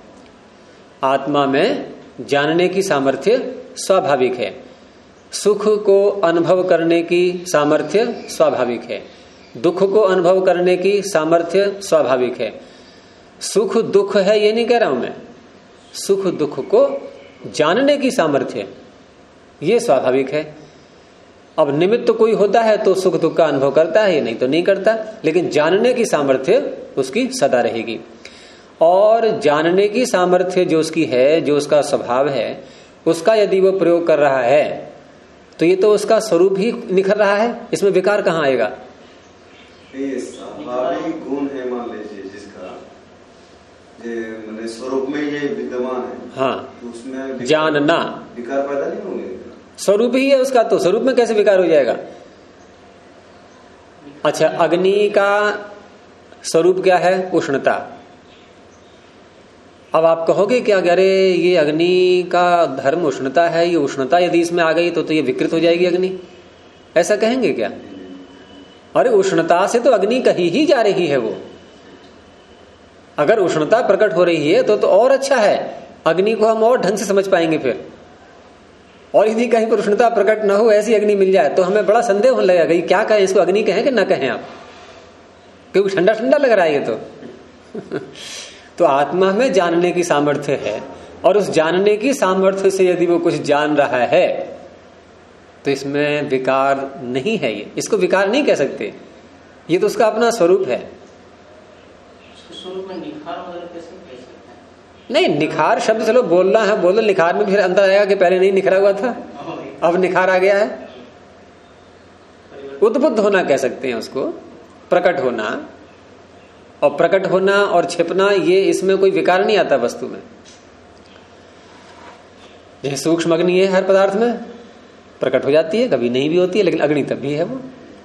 आत्मा में जानने की सामर्थ्य स्वाभाविक है। सुख को अनुभव करने की सामर्थ्य स्वाभाविक है। दुख को अनुभव करने की सामर्थ्य स्वाभाविक है। सुख दुख है ये नहीं कह रहा हूं मैं, सुख दुख को जानने की सामर्थ्य ये स्वाभाविक है। अब निमित्त कोई होता है तो सुख दुख का अनुभव करता है, नहीं तो नहीं करता, लेकिन जानने की सामर्थ्य उसकी सदा रहेगी। और जानने की सामर्थ्य जो उसकी है, जो उसका स्वभाव है, उसका यदि वो प्रयोग कर रहा है तो ये तो उसका स्वरूप ही निखर रहा है, इसमें विकार कहाँ आएगा? स्वाभाविक गुण है, मान लीजिए जिसका स्वरूप में ये विद्यमान है, हाँ, तो उसमें जानना विकार पैदा नहीं होंगे। स्वरूप ही है उसका, तो स्वरूप में कैसे विकार हो जाएगा? अच्छा, अग्नि का स्वरूप क्या है? उष्णता। अब आप कहोगे क्या, अरे ये अग्नि का धर्म उष्णता है, ये उष्णता यदि इसमें आ गई तो ये विकृत हो जाएगी अग्नि, ऐसा कहेंगे क्या? अरे उष्णता से तो अग्नि कहीं ही जा रही है। वो अगर उष्णता प्रकट हो रही है तो और अच्छा है, अग्नि को हम और ढंग से समझ पाएंगे फिर। और यदि कहीं पर उष्णता प्रकट न हो, ऐसी अग्नि मिल जाए तो हमें बड़ा संदेह होने लगेगा, क्या कहें इसको, अग्नि कहें कि ना कहें आप, क्योंकि ठंडा ठंडा लग रहा है ये तो आत्मा में जानने की सामर्थ्य है, और उस जानने की सामर्थ्य से यदि वो कुछ जान रहा है तो इसमें विकार नहीं है। ये इसको विकार नहीं कह सकते, ये तो उसका अपना स्वरूप है। स्वरूप में निखार वगैरह कैसे कह सकते हैं? नहीं, निखार शब्द चलो बोलना है, बोलो, निखार में फिर अंतर आएगा कि पहले नहीं निखरा हुआ था, अब निखार आ गया है। उद्बुद्ध होना कह सकते हैं उसको, प्रकट होना। और प्रकट होना और छिपना, ये इसमें कोई विकार नहीं आता वस्तु में। जैसे सूक्ष्म अग्नि है, हर पदार्थ में प्रकट हो जाती है, कभी नहीं भी होती है, लेकिन अग्नि तब भी है वो।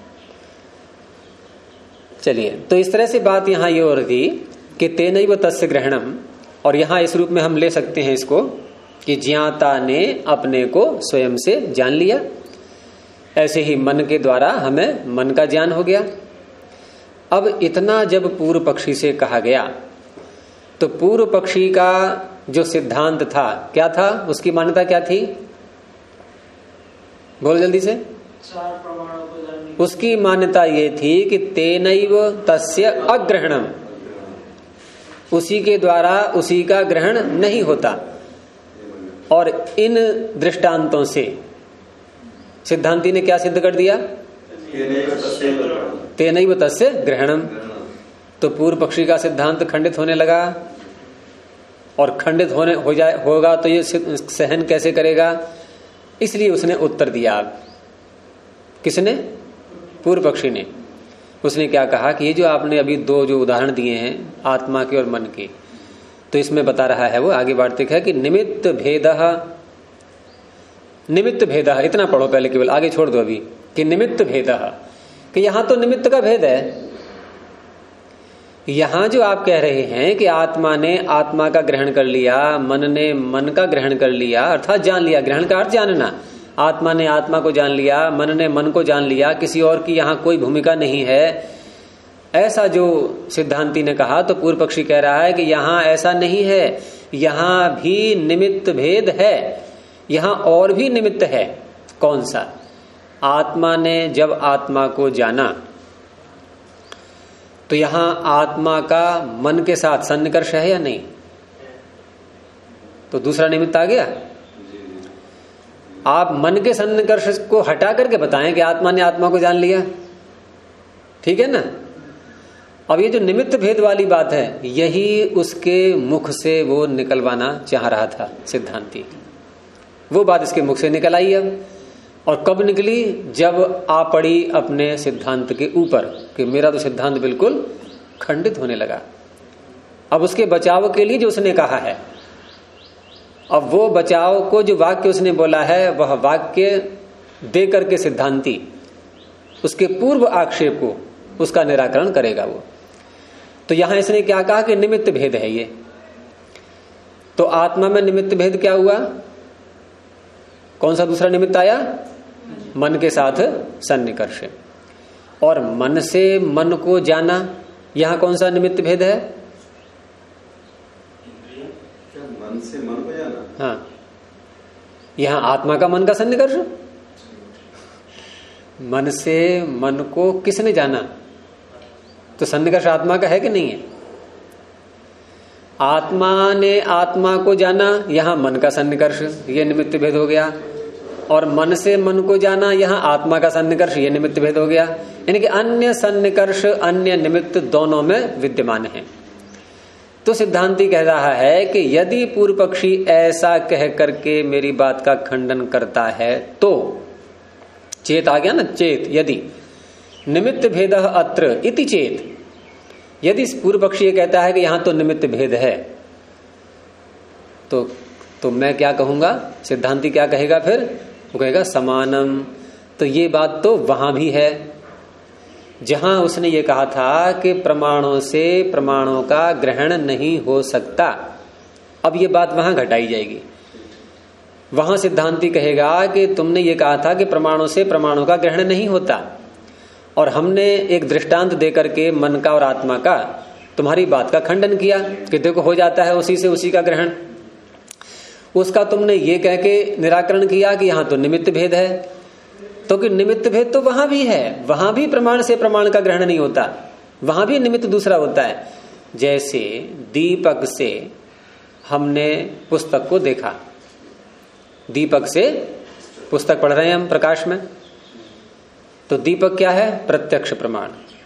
चलिए, तो इस तरह से बात यहां ये हो रही कि तेनैव तस्य ग्रहणम, और यहां इस रूप में हम ले सकते हैं इसको कि ज्ञाता ने अपने को स्वयं से जान लिया। ऐसे ही मन के द्वारा हमें मन का ज्ञान हो गया। अब इतना जब पूर्व पक्षी से कहा गया तो पूर्व पक्षी का जो सिद्धांत था क्या था, उसकी मान्यता क्या थी? बोल जल्दी से। चार प्रमाणों को जानने। उसकी मान्यता ये थी कि तेनैव तस्य अग्रहणम, उसी के द्वारा उसी का ग्रहण नहीं होता। और इन दृष्टांतों से सिद्धांती ने क्या सिद्ध कर दिया? तेनैव तस्य ग्रहणम। तो पूर्व पक्षी का सिद्धांत खंडित होने लगा और खंडित होगा तो ये सहन कैसे करेगा। इसलिए उसने उत्तर दिया। किसने? पूर्व पक्षी ने। उसने क्या कहा कि ये जो आपने अभी दो जो उदाहरण दिए हैं आत्मा के और मन के, तो इसमें बता रहा है वो आगे बढ़ते है कि निमित्त भेद, इतना पढ़ो पहले, केवल आगे छोड़ दो अभी, कि निमित्त भेद, कि यहां तो निमित्त का भेद है। यहां जो आप कह रहे हैं कि आत्मा ने आत्मा का ग्रहण कर लिया, मन ने मन का ग्रहण कर लिया, अर्थात जान लिया, ग्रहण का अर्थ जानना, आत्मा ने आत्मा को जान लिया, मन ने मन को जान लिया, किसी और की यहां कोई भूमिका नहीं है, ऐसा जो सिद्धांती ने कहा, तो पूर्व पक्षी कह रहा है कि यहां ऐसा नहीं है, यहां भी निमित्त भेद है, यहां और भी निमित्त है। कौन सा? आत्मा ने जब आत्मा को जाना तो यहां आत्मा का मन के साथ सन्निकर्ष है या नहीं? तो दूसरा निमित्त आ गया। आप मन के सन्निकर्ष को हटा करके बताएं कि आत्मा ने आत्मा को जान लिया, ठीक है ना। अब ये जो निमित्त भेद वाली बात है, यही उसके मुख से वो निकलवाना चाह रहा था सिद्धांती। वो बात इसके मुख से निकल आई अब, और कब निकली? जब आ पड़ी अपने सिद्धांत के ऊपर कि मेरा तो सिद्धांत बिल्कुल खंडित होने लगा। अब उसके बचाव के लिए जो उसने कहा है, अब वो बचाव को जो वाक्य उसने बोला है, वह वाक्य दे करके सिद्धांती उसके पूर्व आक्षेप को, उसका निराकरण करेगा वो। तो यहां इसने क्या कहा कि निमित्त भेद है ये। तो आत्मा में निमित्त भेद क्या हुआ? कौन सा दूसरा निमित्त आया? मन के साथ सन्निकर्ष। और मन से मन को जाना, यहां कौन सा निमित्त भेद है? मन से मन को जाना। हाँ, यहां आत्मा का मन का सन्निकर्ष। मन से मन को किसने जाना? तो सन्निकर्ष आत्मा का है कि नहीं है? आत्मा ने आत्मा को जाना, यहां मन का सन्निकर्ष, ये निमित्त भेद हो गया। और मन से मन को जाना, यहां आत्मा का सन्निकर्ष, ये निमित्त भेद हो गया। यानी कि अन्य सन्निकर्ष अन्य निमित्त दोनों में विद्यमान है। तो सिद्धांती कह रहा है कि यदि पूर्व पक्षी ऐसा कह करके मेरी बात का खंडन करता है तो, चेत आ गया ना, चेत, यदि निमित्त भेद अत्र इति चेत, यदि पूर्व पक्षी ये कहता है कि यहां तो निमित्त भेद है, तो मैं क्या कहूंगा? सिद्धांती क्या कहेगा फिर? वो कहेगा समानम। तो ये बात तो वहां भी है, जहां उसने ये कहा था कि प्रमाणों से प्रमाणों का ग्रहण नहीं हो सकता। अब ये बात वहां घटाई जाएगी। वहां सिद्धांती कहेगा कि तुमने ये कहा था कि प्रमाणों से प्रमाणों का ग्रहण नहीं होता, और हमने एक दृष्टांत देकर के मन का और आत्मा का तुम्हारी बात का खंडन किया कि देखो हो जाता है उसी से उसी का ग्रहण। उसका तुमने ये कह के निराकरण किया कि यहां तो निमित्त भेद है। तो कि निमित्त भेद तो वहां भी है, वहां भी प्रमाण से प्रमाण का ग्रहण नहीं होता, वहां भी निमित्त दूसरा होता है। जैसे दीपक से हमने पुस्तक को देखा, दीपक से पुस्तक पढ़ रहे हैं हम प्रकाश में, तो दीपक क्या है? प्रत्यक्ष प्रमाण,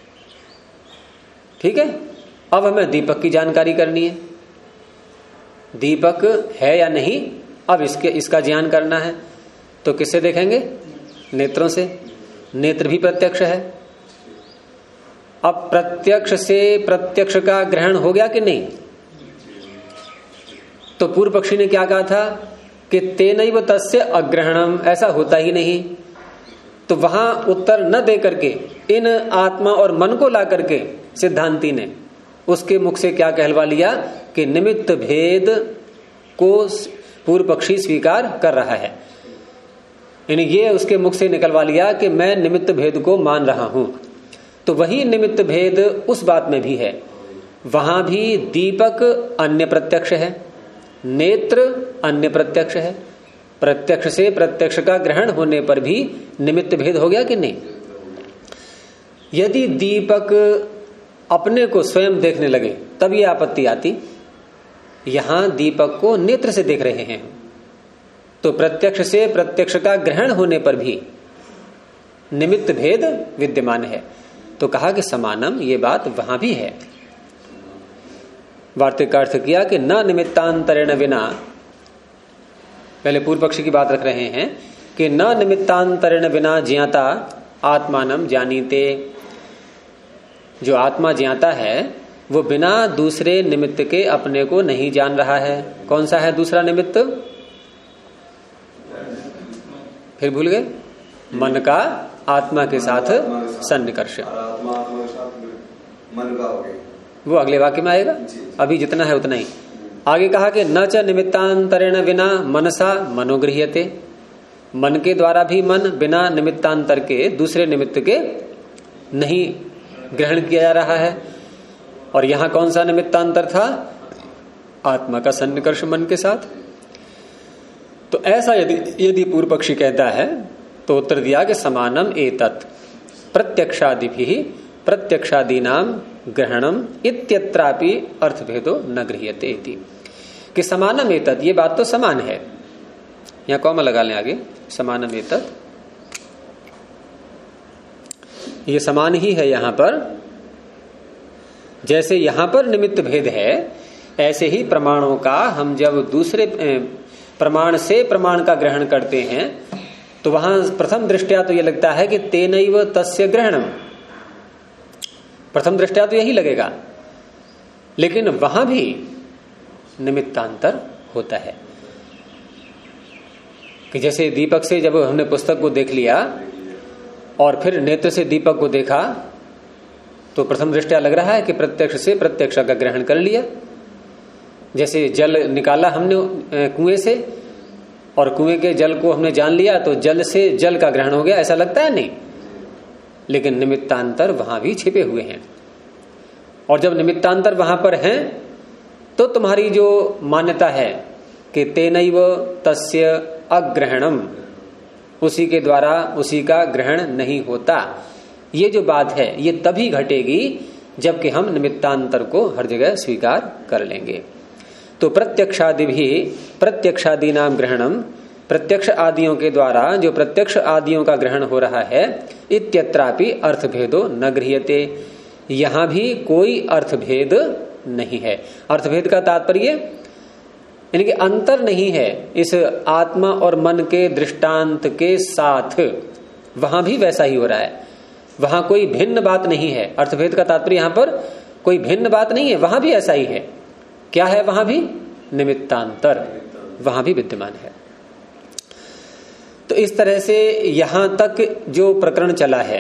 ठीक है। अब हमें दीपक की जानकारी करनी है, दीपक है या नहीं, अब इसका ज्ञान करना है। तो किससे देखेंगे? नेत्रों से। नेत्र भी प्रत्यक्ष है। अब प्रत्यक्ष से प्रत्यक्ष का ग्रहण हो गया कि नहीं? तो पूर्व पक्षी ने क्या कहा था कि तेनैव तस्य अग्रहणम, ऐसा होता ही नहीं। तो वहां उत्तर न दे करके इन आत्मा और मन को ला करके सिद्धांती ने उसके मुख से क्या कहलवा लिया कि निमित्त भेद को पूर्व पक्षी स्वीकार कर रहा है। यानी ये उसके मुख से निकलवा लिया कि मैं निमित्त भेद को मान रहा हूं। तो वही निमित्त भेद उस बात में भी है, वहां भी दीपक अन्य प्रत्यक्ष है, नेत्र अन्य प्रत्यक्ष है। प्रत्यक्ष से प्रत्यक्ष का ग्रहण होने पर भी निमित्त भेद हो गया कि नहीं? यदि दीपक अपने को स्वयं देखने लगे तब ये आपत्ति आती। यहां दीपक को नेत्र से देख रहे हैं, तो प्रत्यक्ष से प्रत्यक्ष का ग्रहण होने पर भी निमित्त भेद विद्यमान है। तो कहा कि समानम, ये बात वहां भी है। वार्तिक का अर्थ किया कि न निमित्तांतरेण विना, पहले पूर्व पक्षी की बात रख रहे हैं कि न निमित्तांतरेण बिना ज्ञाता आत्मानम जानीते, जो आत्मा ज्ञाता है वो बिना दूसरे निमित्त के अपने को नहीं जान रहा है। कौन सा है दूसरा निमित्त? फिर भूल गए? मन का आत्मा के साथ सन्निकर्ष, मन का हो गया, वो अगले वाक्य में आएगा। अभी जितना है उतना ही। आगे कहा कि न च निमित्तांतरेण विना मनसा मनोगृह्यते, मन के द्वारा भी मन बिना निमित्तांतर के दूसरे निमित्त के नहीं ग्रहण किया जा रहा है। और यहां कौन सा निमित्तांतर था? आत्मा का सन्निकर्ष मन के साथ। तो ऐसा यदि पूर्व पक्षी कहता है तो उत्तर दिया कि समानम एतत् प्रत्यक्षादिभिः प्रत्यक्षादीनाम ग्रहणम इत्यत्रापि अर्थभेदो न गृह्यते इति, कि समानम एतत्, ये बात तो समान है। यहां कॉमा लगा लें आगे, समानम एतत्, ये समान ही है यहां पर। जैसे यहां पर निमित्त भेद है, ऐसे ही प्रमाणों का हम जब दूसरे प्रमाण से प्रमाण का ग्रहण करते हैं तो वहां प्रथम दृष्टया तो ये लगता है कि तेनैव तस्य ग्रहणम, प्रथम दृष्टया तो यही लगेगा, लेकिन वहां भी निमित्तांतर होता है। कि जैसे दीपक से जब हमने पुस्तक को देख लिया और फिर नेत्र से दीपक को देखा तो प्रथम दृष्टया लग रहा है कि प्रत्यक्ष से प्रत्यक्ष का ग्रहण कर लिया। जैसे जल निकाला हमने कुएं से और कुएं के जल को हमने जान लिया तो जल से जल का ग्रहण हो गया, ऐसा लगता है? नहीं, लेकिन निमित्तांतर वहां भी छिपे हुए हैं। और जब निमित्तांतर वहां पर हैं तो तुम्हारी जो मान्यता है कि तेनैव तस्य अग्रहणम, उसी के द्वारा उसी का ग्रहण नहीं होता, ये जो बात है ये तभी घटेगी जबकि हम निमित्तांतर को हर जगह स्वीकार कर लेंगे। तो प्रत्यक्षादि भी प्रत्यक्षादि नाम ग्रहणम, प्रत्यक्ष आदियों के द्वारा जो प्रत्यक्ष आदियों का ग्रहण हो रहा है, इत्यत्रापि अर्थभेदो न गृह्यते, यहां भी कोई अर्थभेद नहीं है। अर्थभेद का तात्पर्य यानी कि अंतर नहीं है इस आत्मा और मन के दृष्टांत के साथ, वहां भी वैसा ही हो रहा है, वहां कोई भिन्न बात नहीं है। अर्थभेद का तात्पर्य यहां पर कोई भिन्न बात नहीं है, वहां भी ऐसा ही है। क्या है? वहां भी निमित्तांतर वहां भी विद्यमान है। तो इस तरह से यहां तक जो प्रकरण चला है,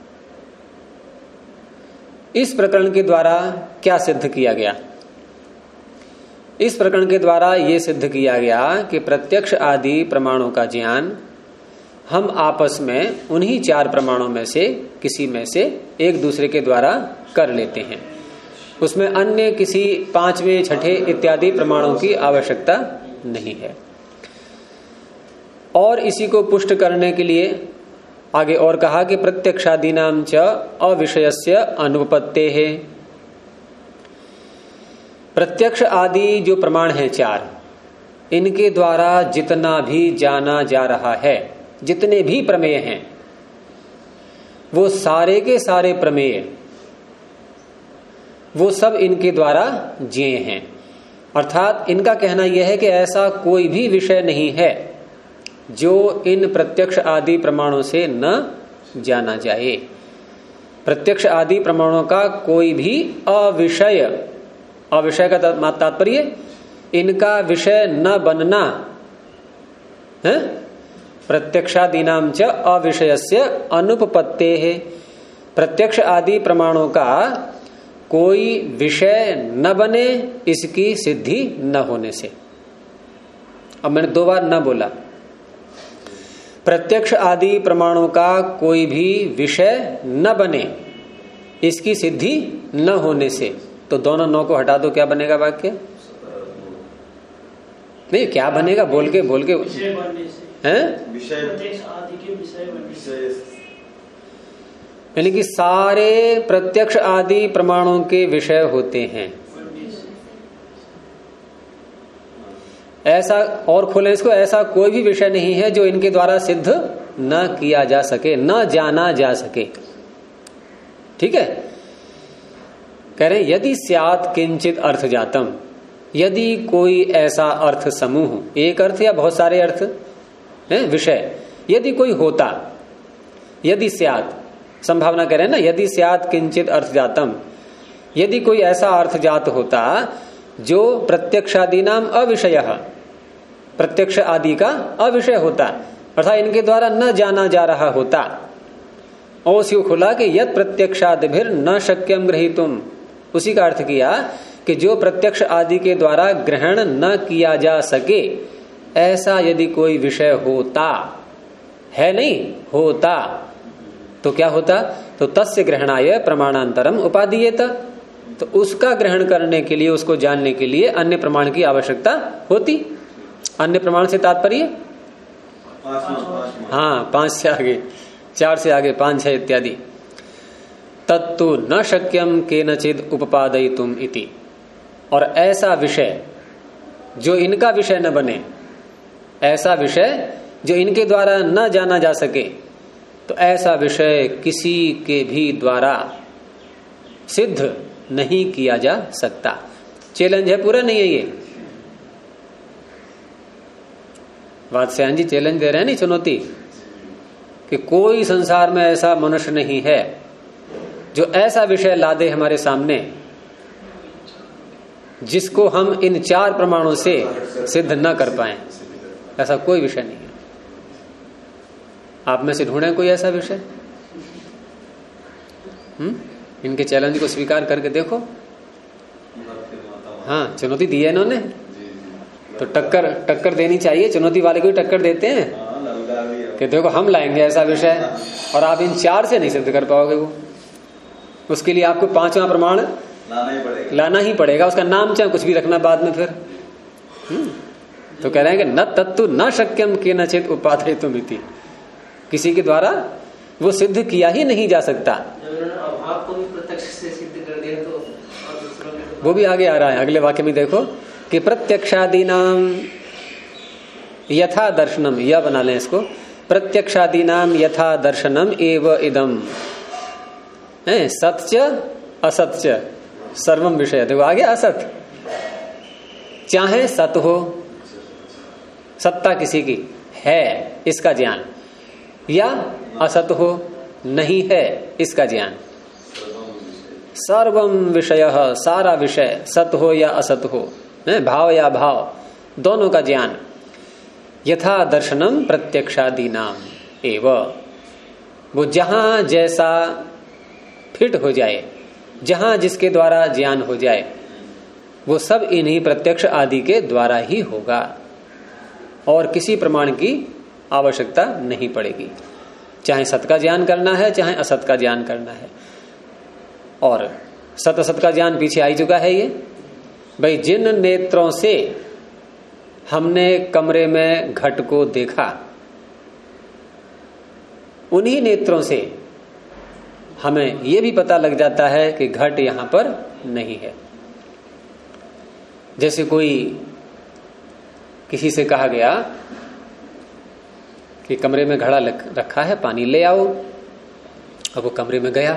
इस प्रकरण के द्वारा क्या सिद्ध किया गया? इस प्रकरण के द्वारा यह सिद्ध किया गया कि प्रत्यक्ष आदि प्रमाणों का ज्ञान हम आपस में उन्हीं चार प्रमाणों में से किसी में से एक दूसरे के द्वारा कर लेते हैं। उसमें अन्य किसी पांचवें, छठे इत्यादि प्रमाणों की आवश्यकता नहीं है। और इसी को पुष्ट करने के लिए आगे और कहा कि प्रत्यक्षादीनाम च अविषयस्य अनुपपत्तेः, प्रत्यक्ष आदि जो प्रमाण हैं चार, इनके द्वारा जितना भी जाना जा रहा है, जितने भी प्रमेय हैं, वो सारे के सारे प्रमेय वो सब इनके द्वारा ज्ञेय हैं। अर्थात इनका कहना यह है कि ऐसा कोई भी विषय नहीं है जो इन प्रत्यक्ष आदि प्रमाणों से न जाना जाए। प्रत्यक्ष आदि प्रमाणों का कोई भी अविषय, अविषय का तात्पर्य इनका विषय न बनना है। प्रत्यक्षादीनाम च अविषयस्य अनुपपत्तेः, प्रत्यक्ष आदि प्रमाणों का कोई विषय न बने इसकी सिद्धि न होने से। अब मैंने दो बार न बोला, प्रत्यक्ष आदि प्रमाणों का कोई भी विषय न बने इसकी सिद्धि न होने से। तो दोनों नौ को हटा दो, क्या बनेगा वाक्य? नहीं, क्या बनेगा? बोल के हैं? यानी कि सारे प्रत्यक्ष आदि प्रमाणों के विषय होते हैं। ऐसा और खोले इसको, ऐसा कोई भी विषय नहीं है जो इनके द्वारा सिद्ध न किया जा सके, न जाना जा सके। ठीक है? कह रहे यदि स्यात् किंचित अर्थ जातम, यदि कोई ऐसा अर्थ समूह, एक अर्थ या बहुत सारे अर्थ है विषय, यदि कोई होता, यदि स्यात् संभावना कह रहे हैं ना, यदि स्यात् किंचित अर्थ जातम, यदि कोई ऐसा अर्थ जात होता जो प्रत्यक्षादि नाम अविषय, प्रत्यक्ष आदि का अविषय होता, अर्थात इनके द्वारा न जाना जा रहा होता। और उसी को खुला कि यद प्रत्यक्षादिभिर न शक्यम ग्रहीतुम, उसी का अर्थ किया कि जो प्रत्यक्ष आदि के द्वारा ग्रहण न किया जा सके, ऐसा यदि कोई विषय होता, है नहीं होता, तो क्या होता? तो तस्य ग्रहणाय प्रमाणांतरम उपादीयेत, तो उसका ग्रहण करने के लिए, उसको जानने के लिए अन्य प्रमाण की आवश्यकता होती। अन्य प्रमाण से तात्पर्य हाँ 5 से आगे, 4 से आगे 5, 6 इत्यादि। तत्तु न शक्यम केनचिद उपपादयितुम इति, और ऐसा विषय जो इनका विषय न बने, ऐसा विषय जो इनके द्वारा न जाना जा सके, तो ऐसा विषय किसी के भी द्वारा सिद्ध नहीं किया जा सकता। चैलेंज है, पूरा नहीं है ये वात्स्यायन जी चैलेंज दे रहे हैं, नहीं चुनौती, कि कोई संसार में ऐसा मनुष्य नहीं है जो ऐसा विषय ला दे हमारे सामने जिसको हम इन 4 प्रमाणों से सिद्ध न कर पाए। ऐसा कोई विषय नहीं है। आप में से ढूंढे कोई ऐसा विषय? इनके चैलेंज को स्वीकार करके देखो। हाँ, चुनौती दी है इन्होंने, तो टक्कर देनी चाहिए। चुनौती वाले को टक्कर देते हैं कि देखो हम लाएंगे ऐसा विषय, और आप इन 4 से नहीं सिद्ध कर पाओगे। वो उसके लिए आपको 5वां प्रमाण लाना ही पड़ेगा। उसका नाम चाहे कुछ भी रखना बाद में फिर। तो कह रहे हैं कि न तत्तु न शक्यम केनचित् उपादेयितुम इति, किसी के द्वारा वो सिद्ध किया ही नहीं जा सकता। अभाव को भी प्रत्यक्ष से सिद्ध कर दिया तो वो भी आगे आ रहा है, अगले वाक्य में देखो कि प्रत्यक्षादीनाम यथा दर्शनम, यह बना लें इसको, प्रत्यक्षादीनाम यथा दर्शनम एव इदम सत्य असत्य सर्वम विषय। देखो आगे असत, चाहे सत हो, सत्ता किसी की है इसका ज्ञान, या असत हो नहीं है इसका ज्ञान। सर्वम विषय, सारा विषय, सत हो या असत हो, भाव या भाव, दोनों का ज्ञान। यथा दर्शनम प्रत्यक्षादीनाम एव, वो जहां जैसा फिट हो जाए, जहां जिसके द्वारा ज्ञान हो जाए, वो सब इन्हीं प्रत्यक्ष आदि के द्वारा ही होगा, और किसी प्रमाण की आवश्यकता नहीं पड़ेगी। चाहे सत का ज्ञान करना है, चाहे असत का ज्ञान करना है। और सत असत का ज्ञान पीछे आ चुका है। ये भाई, जिन नेत्रों से हमने कमरे में घट को देखा, उन्हीं नेत्रों से हमें यह भी पता लग जाता है कि घट यहां पर नहीं है। जैसे कोई किसी से कहा गया कि कमरे में घड़ा रखा है, पानी ले आओ। अब वो कमरे में गया,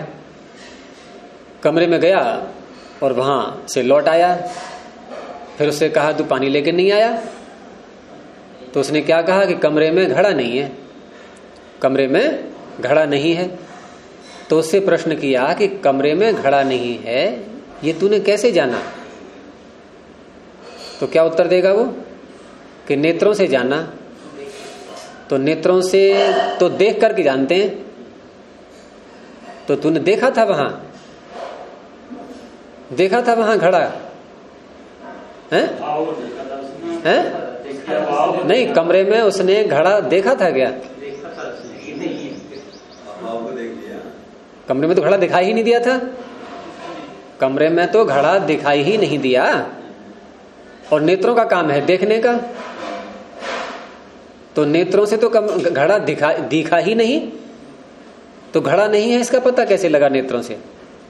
और वहां से लौट आया। फिर उससे कहा तू पानी लेके नहीं आया, तो उसने क्या कहा कि कमरे में घड़ा नहीं है, कमरे में घड़ा नहीं है। तो उससे प्रश्न किया कि कमरे में घड़ा नहीं है, ये तूने कैसे जाना? तो क्या उत्तर देगा वो कि नेत्रों से जाना। तो नेत्रों से तो देख करके जानते हैं, तो तूने देखा था वहां घड़ा है? नहीं, कमरे में उसने घड़ा देखा था क्या? कमरे में तो घड़ा दिखाई ही नहीं दिया था। कमरे में तो घड़ा दिखाई ही नहीं दिया, और नेत्रों का काम है देखने का। तो नेत्रों से तो घड़ा दिखा ही नहीं, तो घड़ा नहीं है इसका पता कैसे लगा नेत्रों से?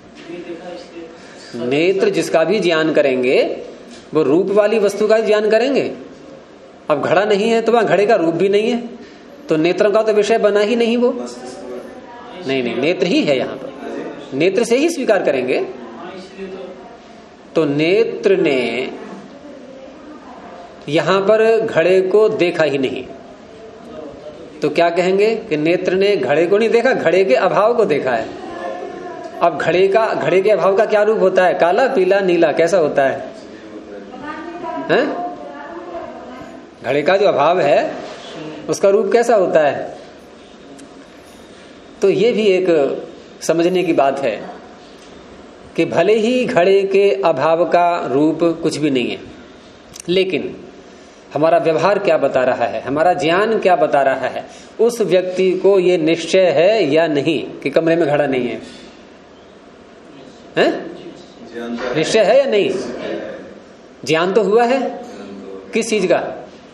नेत्र जिसका भी ज्ञान करेंगे वो रूप वाली वस्तु का ज्ञान करेंगे। अब घड़ा नहीं है तो वहां घड़े का रूप भी नहीं है, तो नेत्रों का तो विषय बना ही नहीं। वो नहीं, नेत्र ही है यहाँ पर, नेत्र से ही स्वीकार करेंगे। इसलिए तो नेत्र ने यहां पर घड़े को देखा ही नहीं, तो क्या कहेंगे कि नेत्र ने घड़े को नहीं देखा, घड़े के अभाव को देखा है। अब घड़े के अभाव का क्या रूप होता है? काला, पीला, नीला, कैसा होता है? हैं? घड़े का जो अभाव है उसका रूप कैसा होता है? तो ये भी एक समझने की बात है कि भले ही घड़े के अभाव का रूप कुछ भी नहीं है, लेकिन हमारा व्यवहार क्या बता रहा है, हमारा ज्ञान क्या बता रहा है, उस व्यक्ति को ये निश्चय है या नहीं कि कमरे में घड़ा नहीं है? हैं? निश्चय है या नहीं? ज्ञान तो हुआ है किस चीज का?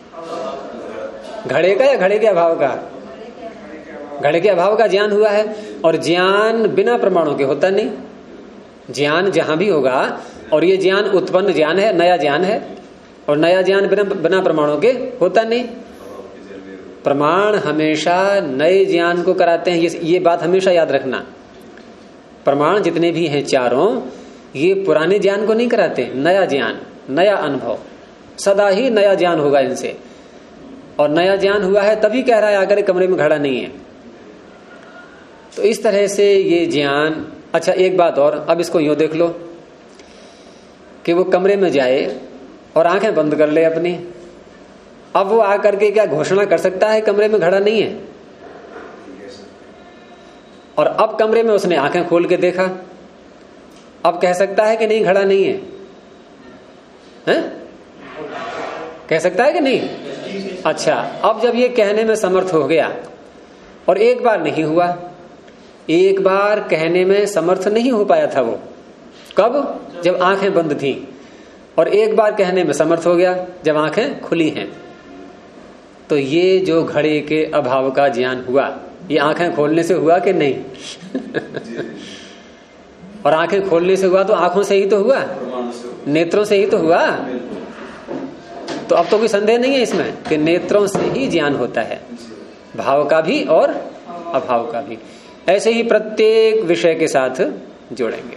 घड़े का या घड़े के अभाव का? घड़े के अभाव का ज्ञान हुआ है। और ज्ञान बिना प्रमाणों के होता नहीं। ज्ञान जहां भी होगा, और ये ज्ञान उत्पन्न ज्ञान है, नया ज्ञान है, और नया ज्ञान बिना प्रमाणों के होता नहीं। प्रमाण हमेशा नए ज्ञान को कराते हैं, ये बात हमेशा याद रखना। प्रमाण जितने भी हैं चारों, ये पुराने ज्ञान को नहीं कराते, नया ज्ञान, नया अनुभव, सदा ही नया ज्ञान होगा इनसे। और नया ज्ञान हुआ है तभी कह रहा है आकर कमरे में घड़ा नहीं है। तो इस तरह से ये ज्ञान। अच्छा, एक बात और, अब इसको यूं देख लो कि वो कमरे में जाए और आंखें बंद कर ले अपनी। अब वो आकर के क्या घोषणा कर सकता है कमरे में घड़ा नहीं है? और अब कमरे में उसने आंखें खोल के देखा, अब कह सकता है कि नहीं घड़ा नहीं है? हैं? कह सकता है कि नहीं? अच्छा, अब जब ये कहने में समर्थ हो गया, और एक बार नहीं हुआ, एक बार कहने में समर्थ नहीं हो पाया था वो, कब? जब आंखें बंद थी। और एक बार कहने में समर्थ हो गया जब आंखें खुली हैं। तो ये जो घड़े के अभाव का ज्ञान हुआ, ये आंखें खोलने से हुआ कि नहीं? और आंखें खोलने से हुआ तो आंखों से ही तो हुआ, नेत्रों से ही तो हुआ। तो अब तो कोई संदेह नहीं है इसमें कि नेत्रों से ही ज्ञान होता है, भाव का भी और अभाव का भी। ऐसे ही प्रत्येक विषय के साथ जोड़ेंगे।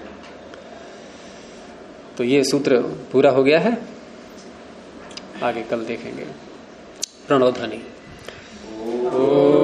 तो ये सूत्र पूरा हो गया है, आगे कल देखेंगे। प्रणव ध्वनि।